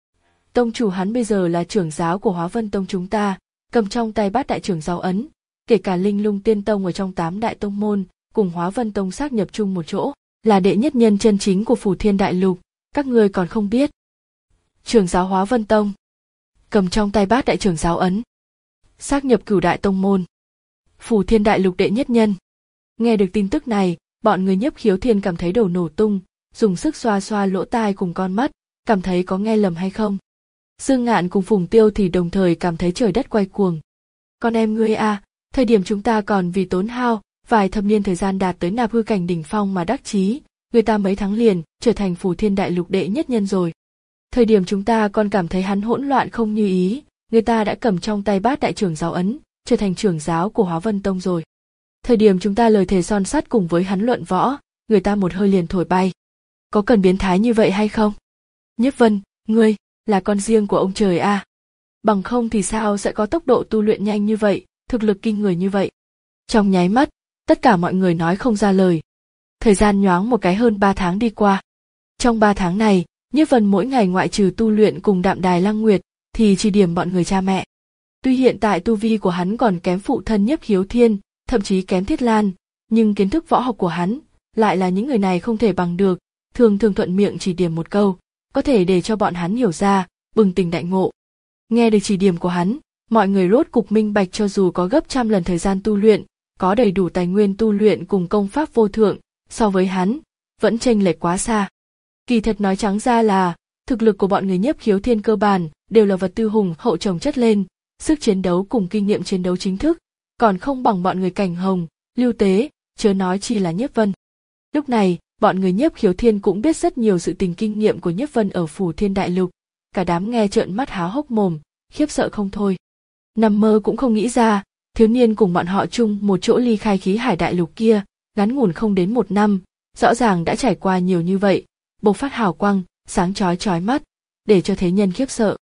Tông chủ hắn bây giờ là trưởng giáo của Hóa Vân Tông chúng ta, cầm trong tay bát đại trưởng giáo ấn, kể cả Linh Lung Tiên Tông ở trong tám đại tông môn, cùng Hóa Vân Tông xác nhập chung một chỗ, là đệ nhất nhân chân chính của Phủ Thiên Đại Lục, các ngươi còn không biết. Trưởng giáo Hóa Vân Tông, cầm trong tay bát đại trưởng giáo ấn, xác nhập cửu đại tông môn, Phủ Thiên Đại Lục đệ nhất nhân. Nghe được tin tức này, bọn người Nhiếp Khiếu Thiên cảm thấy đầu nổ tung, dùng sức xoa xoa lỗ tai cùng con mắt, cảm thấy có nghe lầm hay không. Dương Ngạn cùng Phùng Tiêu thì đồng thời cảm thấy trời đất quay cuồng. Con em ngươi à, thời điểm chúng ta còn vì tốn hao vài thập niên thời gian đạt tới nạp hư cảnh đỉnh phong mà đắc chí, người ta mấy tháng liền trở thành Phủ Thiên Đại Lục đệ nhất nhân rồi. Thời điểm chúng ta còn cảm thấy hắn hỗn loạn không như ý, người ta đã cầm trong tay bát đại trưởng giáo ấn, trở thành trưởng giáo của Hóa Vân Tông rồi. Thời điểm chúng ta lời thề son sắt cùng với hắn luận võ, người ta một hơi liền thổi bay. Có cần biến thái như vậy hay không? Nhiếp Vân, ngươi là con riêng của ông trời à? Bằng không thì sao sẽ có tốc độ tu luyện nhanh như vậy, thực lực kinh người như vậy? Trong nháy mắt, tất cả mọi người nói không ra lời. Thời gian nhoáng một cái hơn ba tháng đi qua. Trong ba tháng này, Nhiếp Vân mỗi ngày ngoại trừ tu luyện cùng Đạm Đài Lăng Nguyệt, thì chỉ điểm bọn người cha mẹ. Tuy hiện tại tu vi của hắn còn kém phụ thân Nhiếp Khiếu Thiên, thậm chí kém Thiết Lan, nhưng kiến thức võ học của hắn lại là những người này không thể bằng được, thường thường thuận miệng chỉ điểm một câu, có thể để cho bọn hắn hiểu ra, bừng tỉnh đại ngộ. Nghe được chỉ điểm của hắn, mọi người rốt cục minh bạch cho dù có gấp trăm lần thời gian tu luyện, có đầy đủ tài nguyên tu luyện cùng công pháp vô thượng, so với hắn, vẫn chênh lệch quá xa. Kỳ thật nói trắng ra là, thực lực của bọn người Nhiếp Khiếu Thiên cơ bản đều là vật tư hùng hậu chồng chất lên, sức chiến đấu cùng kinh nghiệm chiến đấu chính thức, còn không bằng bọn người Cảnh Hồng, Lưu Tế, chớ nói chi là Nhiếp Vân. Lúc này, bọn người Nhiếp Khiếu Thiên cũng biết rất nhiều sự tình kinh nghiệm của Nhiếp Vân ở Phủ Thiên Đại Lục, cả đám nghe trợn mắt há hốc mồm, khiếp sợ không thôi. Nằm mơ cũng không nghĩ ra, thiếu niên cùng bọn họ chung một chỗ ly khai Khí Hải Đại Lục kia, ngắn ngủn không đến một năm, rõ ràng đã trải qua nhiều như vậy, bộc phát hào quang, sáng chói chói mắt, để cho thế nhân khiếp sợ.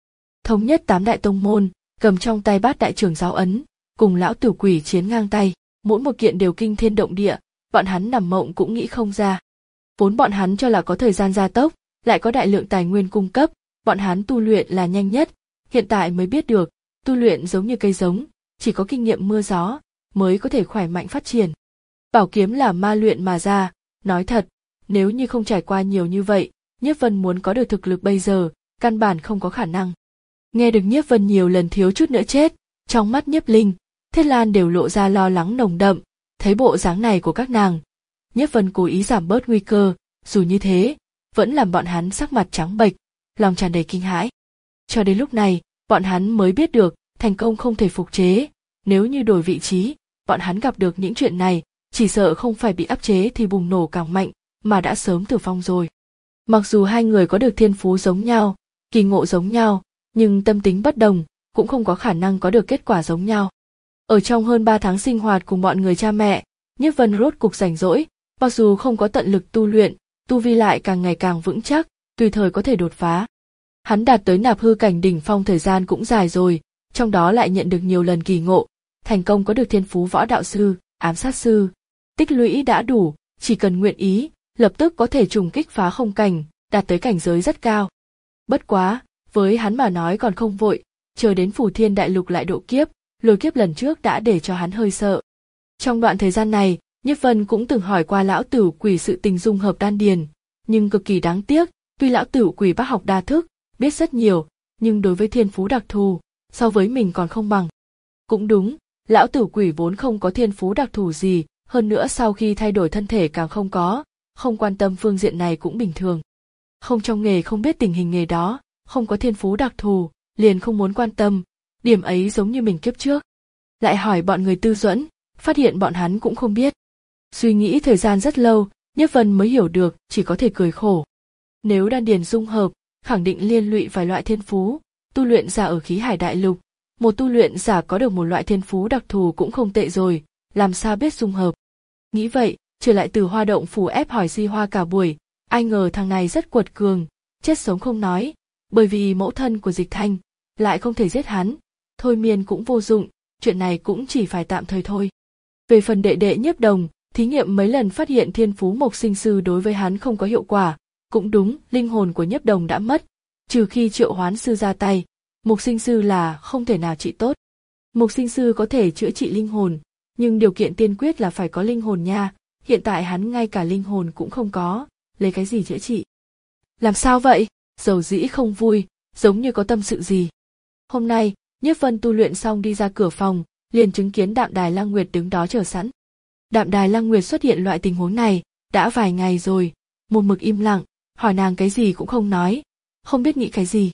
thống nhất tám đại tông môn, cầm trong tay bát đại trưởng giáo ấn, cùng lão tử quỷ chiến ngang tay, mỗi một kiện đều kinh thiên động địa, bọn hắn nằm mộng cũng nghĩ không ra. Vốn bọn hắn cho là có thời gian gia tốc, lại có đại lượng tài nguyên cung cấp, bọn hắn tu luyện là nhanh nhất, hiện tại mới biết được, tu luyện giống như cây giống, chỉ có kinh nghiệm mưa gió, mới có thể khỏe mạnh phát triển. Bảo kiếm là ma luyện mà ra, nói thật, nếu như không trải qua nhiều như vậy, Nhiếp Vân muốn có được thực lực bây giờ, căn bản không có khả năng. Nghe được Nhiếp Vân nhiều lần thiếu chút nữa chết, trong mắt Nhiếp Linh, Thiết Lan đều lộ ra lo lắng nồng đậm, thấy bộ dáng này của các nàng. Nhiếp Vân cố ý giảm bớt nguy cơ, dù như thế, vẫn làm bọn hắn sắc mặt trắng bệch, lòng tràn đầy kinh hãi. Cho đến lúc này, bọn hắn mới biết được, thành công không thể phục chế, nếu như đổi vị trí, bọn hắn gặp được những chuyện này, chỉ sợ không phải bị áp chế thì bùng nổ càng mạnh, mà đã sớm tử vong rồi. Mặc dù hai người có được thiên phú giống nhau, kỳ ngộ giống nhau, nhưng tâm tính bất đồng, cũng không có khả năng có được kết quả giống nhau. Ở trong hơn ba tháng sinh hoạt cùng bọn người cha mẹ, Nhiếp Vân rốt cục rảnh rỗi, mặc dù không có tận lực tu luyện, tu vi lại càng ngày càng vững chắc, tùy thời có thể đột phá. Hắn đạt tới nạp hư cảnh đỉnh phong thời gian cũng dài rồi, trong đó lại nhận được nhiều lần kỳ ngộ, thành công có được thiên phú võ đạo sư, ám sát sư, tích lũy đã đủ, chỉ cần nguyện ý, lập tức có thể trùng kích phá không cảnh, đạt tới cảnh giới rất cao. Bất quá, với hắn mà nói còn không vội, chờ đến Phù Thiên Đại Lục lại độ kiếp, lôi kiếp lần trước đã để cho hắn hơi sợ. Trong đoạn thời gian này, Nhiếp Vân cũng từng hỏi qua lão tử quỷ sự tình dung hợp đan điền, nhưng cực kỳ đáng tiếc, tuy lão tử quỷ bác học đa thức, biết rất nhiều, nhưng đối với thiên phú đặc thù, so với mình còn không bằng. Cũng đúng, lão tử quỷ vốn không có thiên phú đặc thù gì, hơn nữa sau khi thay đổi thân thể càng không có, không quan tâm phương diện này cũng bình thường. Không trong nghề không biết tình hình nghề đó, không có thiên phú đặc thù, liền không muốn quan tâm, điểm ấy giống như mình kiếp trước. Lại hỏi bọn người Tư Duẫn, phát hiện bọn hắn cũng không biết. Suy nghĩ thời gian rất lâu, Nhiếp Vân mới hiểu được, chỉ có thể cười khổ. Nếu đan điền dung hợp, khẳng định liên lụy vài loại thiên phú, tu luyện giả ở khí hải đại lục, một tu luyện giả có được một loại thiên phú đặc thù cũng không tệ rồi, làm sao biết dung hợp. Nghĩ vậy, trở lại từ Hoa Động Phủ ép hỏi Di Hoa cả buổi, ai ngờ thằng này rất quật cường, chết sống không nói, bởi vì mẫu thân của Dịch Thanh, lại không thể giết hắn, thôi miên cũng vô dụng, chuyện này cũng chỉ phải tạm thời thôi. Về phần đệ đệ Nhiếp Đồng, thí nghiệm mấy lần phát hiện thiên phú Mộc Sinh Sư đối với hắn không có hiệu quả, cũng đúng, linh hồn của Nhiếp Đồng đã mất, trừ khi Triệu Hoán Sư ra tay, Mộc Sinh Sư là không thể nào trị tốt. Mộc Sinh Sư có thể chữa trị linh hồn, nhưng điều kiện tiên quyết là phải có linh hồn nha, hiện tại hắn ngay cả linh hồn cũng không có, lấy cái gì chữa trị. Làm sao vậy? Dầu dĩ không vui, giống như có tâm sự gì. Hôm nay, Nhiếp Vân tu luyện xong đi ra cửa phòng, liền chứng kiến Đạm Đài Lăng Nguyệt đứng đó chờ sẵn. Đạm Đài Lăng Nguyệt xuất hiện loại tình huống này, đã vài ngày rồi, một mực im lặng, hỏi nàng cái gì cũng không nói, không biết nghĩ cái gì.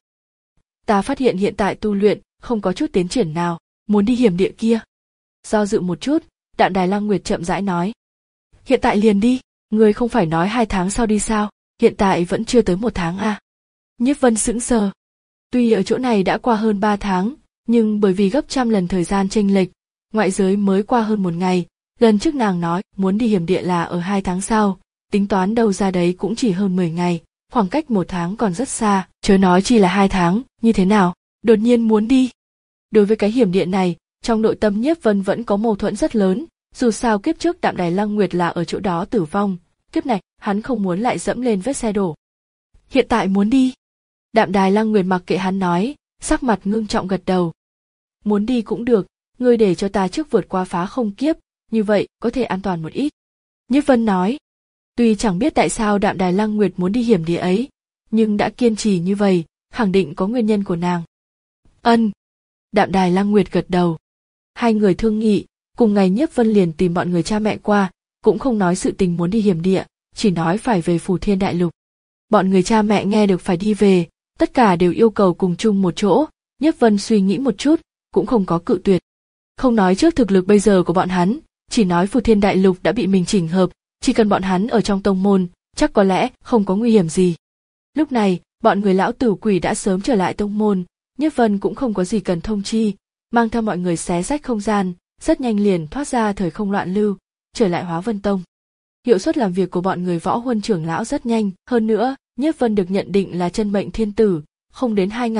Ta phát hiện hiện tại tu luyện, không có chút tiến triển nào, muốn đi hiểm địa kia. Do dự một chút, Đạm Đài Lăng Nguyệt chậm rãi nói. Hiện tại liền đi, người không phải nói hai tháng sau đi sao, hiện tại vẫn chưa tới một tháng à. Nhiếp Vân sững sờ. Tuy ở chỗ này đã qua hơn ba tháng, nhưng bởi vì gấp trăm lần thời gian chênh lệch, ngoại giới mới qua hơn một ngày, lần trước nàng nói muốn đi hiểm địa là ở hai tháng sau, tính toán đâu ra đấy cũng chỉ hơn mười ngày, khoảng cách một tháng còn rất xa, chớ nói chỉ là hai tháng, như thế nào, đột nhiên muốn đi. Đối với cái hiểm địa này, trong nội tâm Nhiếp Vân vẫn có mâu thuẫn rất lớn, dù sao kiếp trước Đạm Đài Lăng Nguyệt là ở chỗ đó tử vong, kiếp này hắn không muốn lại dẫm lên vết xe đổ. Hiện tại muốn đi. Đạm Đài Lăng Nguyệt mặc kệ hắn nói, sắc mặt ngưng trọng gật đầu. Muốn đi cũng được, ngươi để cho ta trước vượt qua phá không kiếp, như vậy có thể an toàn một ít. Nhiếp Vân nói, tuy chẳng biết tại sao Đạm Đài Lăng Nguyệt muốn đi hiểm địa ấy, nhưng đã kiên trì như vậy, khẳng định có nguyên nhân của nàng. Ân. Đạm Đài Lăng Nguyệt gật đầu. Hai người thương nghị, cùng ngày Nhiếp Vân liền tìm bọn người cha mẹ qua, cũng không nói sự tình muốn đi hiểm địa, chỉ nói phải về Phù Thiên Đại Lục. Bọn người cha mẹ nghe được phải đi về, tất cả đều yêu cầu cùng chung một chỗ, Nhiếp Vân suy nghĩ một chút, cũng không có cự tuyệt. Không nói trước thực lực bây giờ của bọn hắn, chỉ nói Phù Thiên Đại Lục đã bị mình chỉnh hợp, chỉ cần bọn hắn ở trong tông môn, chắc có lẽ không có nguy hiểm gì. Lúc này, bọn người lão tử quỷ đã sớm trở lại tông môn, Nhiếp Vân cũng không có gì cần thông chi, mang theo mọi người xé rách không gian, rất nhanh liền thoát ra thời không loạn lưu, trở lại Hóa Vân Tông. Hiệu suất làm việc của bọn người Võ Huân trưởng lão rất nhanh, hơn nữa, Nhiếp Vân được nhận định là chân mệnh thiên tử, không đến hai ngày,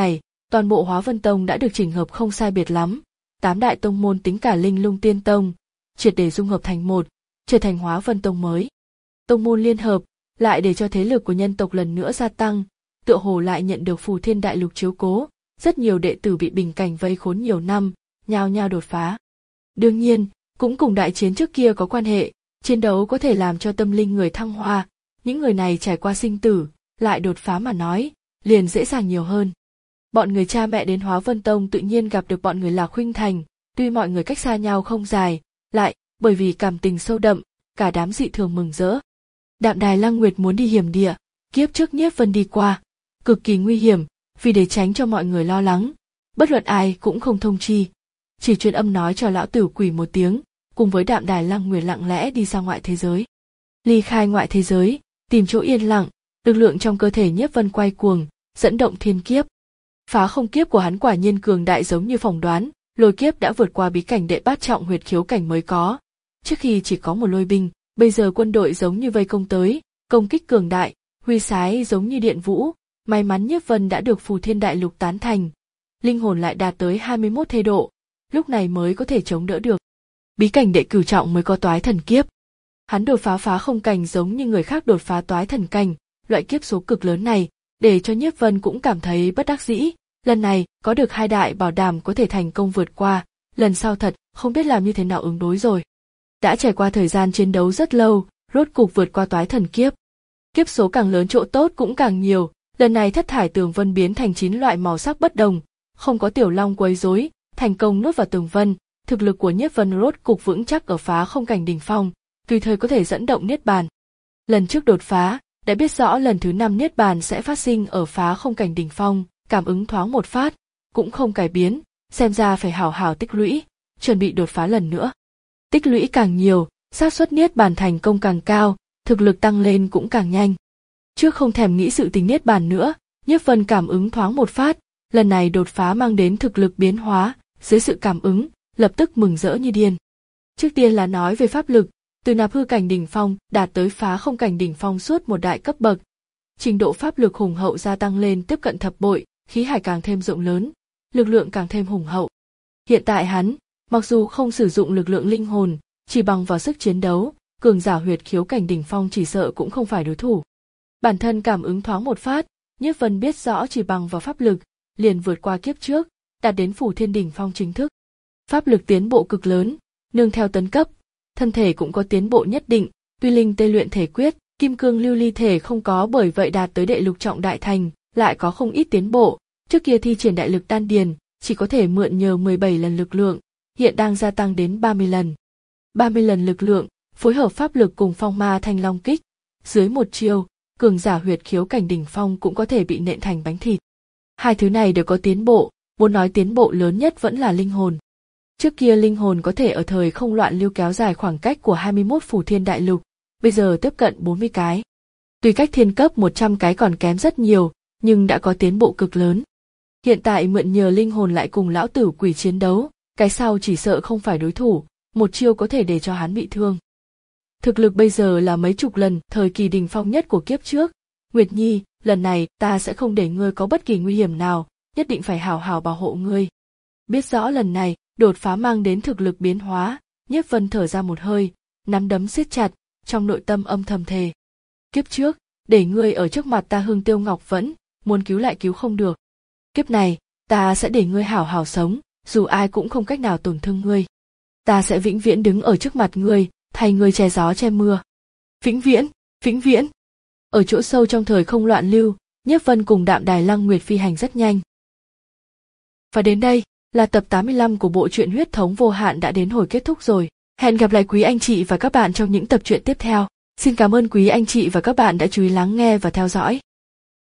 Toàn bộ Hóa Vân Tông đã được chỉnh hợp không sai biệt lắm, tám đại tông môn tính cả Linh Lung Tiên Tông, triệt để dung hợp thành một, trở thành Hóa Vân Tông mới. Tông môn liên hợp, lại để cho thế lực của nhân tộc lần nữa gia tăng, tựa hồ lại nhận được Phù Thiên Đại Lục chiếu cố, rất nhiều đệ tử bị bình cảnh vây khốn nhiều năm, nhao nhao đột phá. Đương nhiên, cũng cùng đại chiến trước kia có quan hệ, chiến đấu có thể làm cho tâm linh người thăng hoa, những người này trải qua sinh tử, lại đột phá mà nói, liền dễ dàng nhiều hơn. Bọn người cha mẹ đến Hóa Vân Tông tự nhiên gặp được bọn người Lạc Khuynh Thành, tuy mọi người cách xa nhau không dài, lại, bởi vì cảm tình sâu đậm, cả đám dị thường mừng rỡ. Đạm Đài Lăng Nguyệt muốn đi hiểm địa, kiếp trước Nhiếp Vân đi qua, cực kỳ nguy hiểm, vì để tránh cho mọi người lo lắng, bất luận ai cũng không thông chi, chỉ truyền âm nói cho lão tử quỷ một tiếng, cùng với Đạm Đài Lăng Nguyệt lặng lẽ đi ra ngoại thế giới. Ly khai ngoại thế giới, tìm chỗ yên lặng, lực lượng trong cơ thể Nhiếp Vân quay cuồng, dẫn động thiên kiếp. Phá không kiếp của hắn quả nhiên cường đại giống như phỏng đoán, lôi kiếp đã vượt qua bí cảnh đệ bát trọng huyệt khiếu cảnh mới có. Trước khi chỉ có một lôi binh, bây giờ quân đội giống như vây công tới, công kích cường đại, huy sái giống như điện vũ. May mắn Nhiếp Vân đã được Phù Thiên Đại Lục tán thành, linh hồn lại đạt tới hai mươi mốt thê độ, lúc này mới có thể chống đỡ được. Bí cảnh đệ cửu trọng mới có toái thần kiếp. Hắn đột phá phá không cảnh giống như người khác đột phá toái thần cảnh, loại kiếp số cực lớn này, để cho Nhiếp Vân cũng cảm thấy bất đắc dĩ, lần này có được hai đại bảo đảm có thể thành công vượt qua, lần sau thật không biết làm như thế nào ứng đối rồi. Đã trải qua thời gian chiến đấu rất lâu, rốt cục vượt qua toái thần kiếp. Kiếp số càng lớn chỗ tốt cũng càng nhiều, lần này thất thải tường vân biến thành chín loại màu sắc bất đồng, không có tiểu long quấy rối, thành công nuốt vào tường vân, thực lực của Nhiếp Vân rốt cục vững chắc ở phá không cảnh đỉnh phong, tùy thời có thể dẫn động niết bàn. Lần trước đột phá, đã biết rõ lần thứ năm niết bàn sẽ phát sinh ở phá không cảnh đỉnh phong, cảm ứng thoáng một phát, cũng không cải biến, xem ra phải hảo hảo tích lũy, chuẩn bị đột phá lần nữa. Tích lũy càng nhiều, xác suất niết bàn thành công càng cao, thực lực tăng lên cũng càng nhanh. Trước không thèm nghĩ sự tình niết bàn nữa, Nhiếp Vân cảm ứng thoáng một phát, lần này đột phá mang đến thực lực biến hóa, dưới sự cảm ứng, lập tức mừng rỡ như điên. Trước tiên là nói về pháp lực, từ nạp hư cảnh đỉnh phong đạt tới phá không cảnh đỉnh phong suốt một đại cấp bậc. Trình độ pháp lực hùng hậu gia tăng lên tiếp cận thập bội, khí hải càng thêm rộng lớn, lực lượng càng thêm hùng hậu. Hiện tại hắn, mặc dù không sử dụng lực lượng linh hồn, chỉ bằng vào sức chiến đấu, cường giả huyệt khiếu cảnh đỉnh phong chỉ sợ cũng không phải đối thủ. Bản thân cảm ứng thoáng một phát, Nhiếp Vân biết rõ chỉ bằng vào pháp lực, liền vượt qua kiếp trước, đạt đến Phù Thiên đỉnh phong chính thức. Pháp lực tiến bộ cực lớn, nương theo tấn cấp, thân thể cũng có tiến bộ nhất định, tuy linh tê luyện thể quyết, kim cương lưu ly thể không có bởi vậy đạt tới đệ lục trọng đại thành, lại có không ít tiến bộ, trước kia thi triển đại lực đan điền, chỉ có thể mượn nhờ mười bảy lần lực lượng, hiện đang gia tăng đến ba mươi lần. ba mươi lần lực lượng, phối hợp pháp lực cùng phong ma thanh long kích, dưới một chiêu, cường giả huyệt khiếu cảnh đỉnh phong cũng có thể bị nện thành bánh thịt. Hai thứ này đều có tiến bộ, muốn nói tiến bộ lớn nhất vẫn là linh hồn. Trước kia linh hồn có thể ở thời không loạn lưu kéo dài khoảng cách của hai mươi mốt Phù Thiên Đại Lục, bây giờ tiếp cận bốn mươi cái. Tuy cách thiên cấp một trăm cái còn kém rất nhiều, nhưng đã có tiến bộ cực lớn. Hiện tại mượn nhờ linh hồn lại cùng lão tử quỷ chiến đấu, cái sau chỉ sợ không phải đối thủ, một chiêu có thể để cho hắn bị thương. Thực lực bây giờ là mấy chục lần thời kỳ đỉnh phong nhất của kiếp trước. Nguyệt Nhi, lần này ta sẽ không để ngươi có bất kỳ nguy hiểm nào, nhất định phải hảo hảo bảo hộ ngươi. Biết rõ lần này, đột phá mang đến thực lực biến hóa, Nhiếp Vân thở ra một hơi, nắm đấm siết chặt, trong nội tâm âm thầm thề. Kiếp trước, để ngươi ở trước mặt ta hương tiêu ngọc vẫn, muốn cứu lại cứu không được. Kiếp này, ta sẽ để ngươi hảo hảo sống, dù ai cũng không cách nào tổn thương ngươi. Ta sẽ vĩnh viễn đứng ở trước mặt ngươi, thay ngươi che gió che mưa. Vĩnh viễn, vĩnh viễn. Ở chỗ sâu trong thời không loạn lưu, Nhiếp Vân cùng Đạm Đài Lăng Nguyệt phi hành rất nhanh. Và đến đây, là tập tám mươi lăm của bộ truyện Huyết Thống Vô Hạn đã đến hồi kết thúc rồi. Hẹn gặp lại quý anh chị và các bạn trong những tập truyện tiếp theo. Xin cảm ơn quý anh chị và các bạn đã chú ý lắng nghe và theo dõi.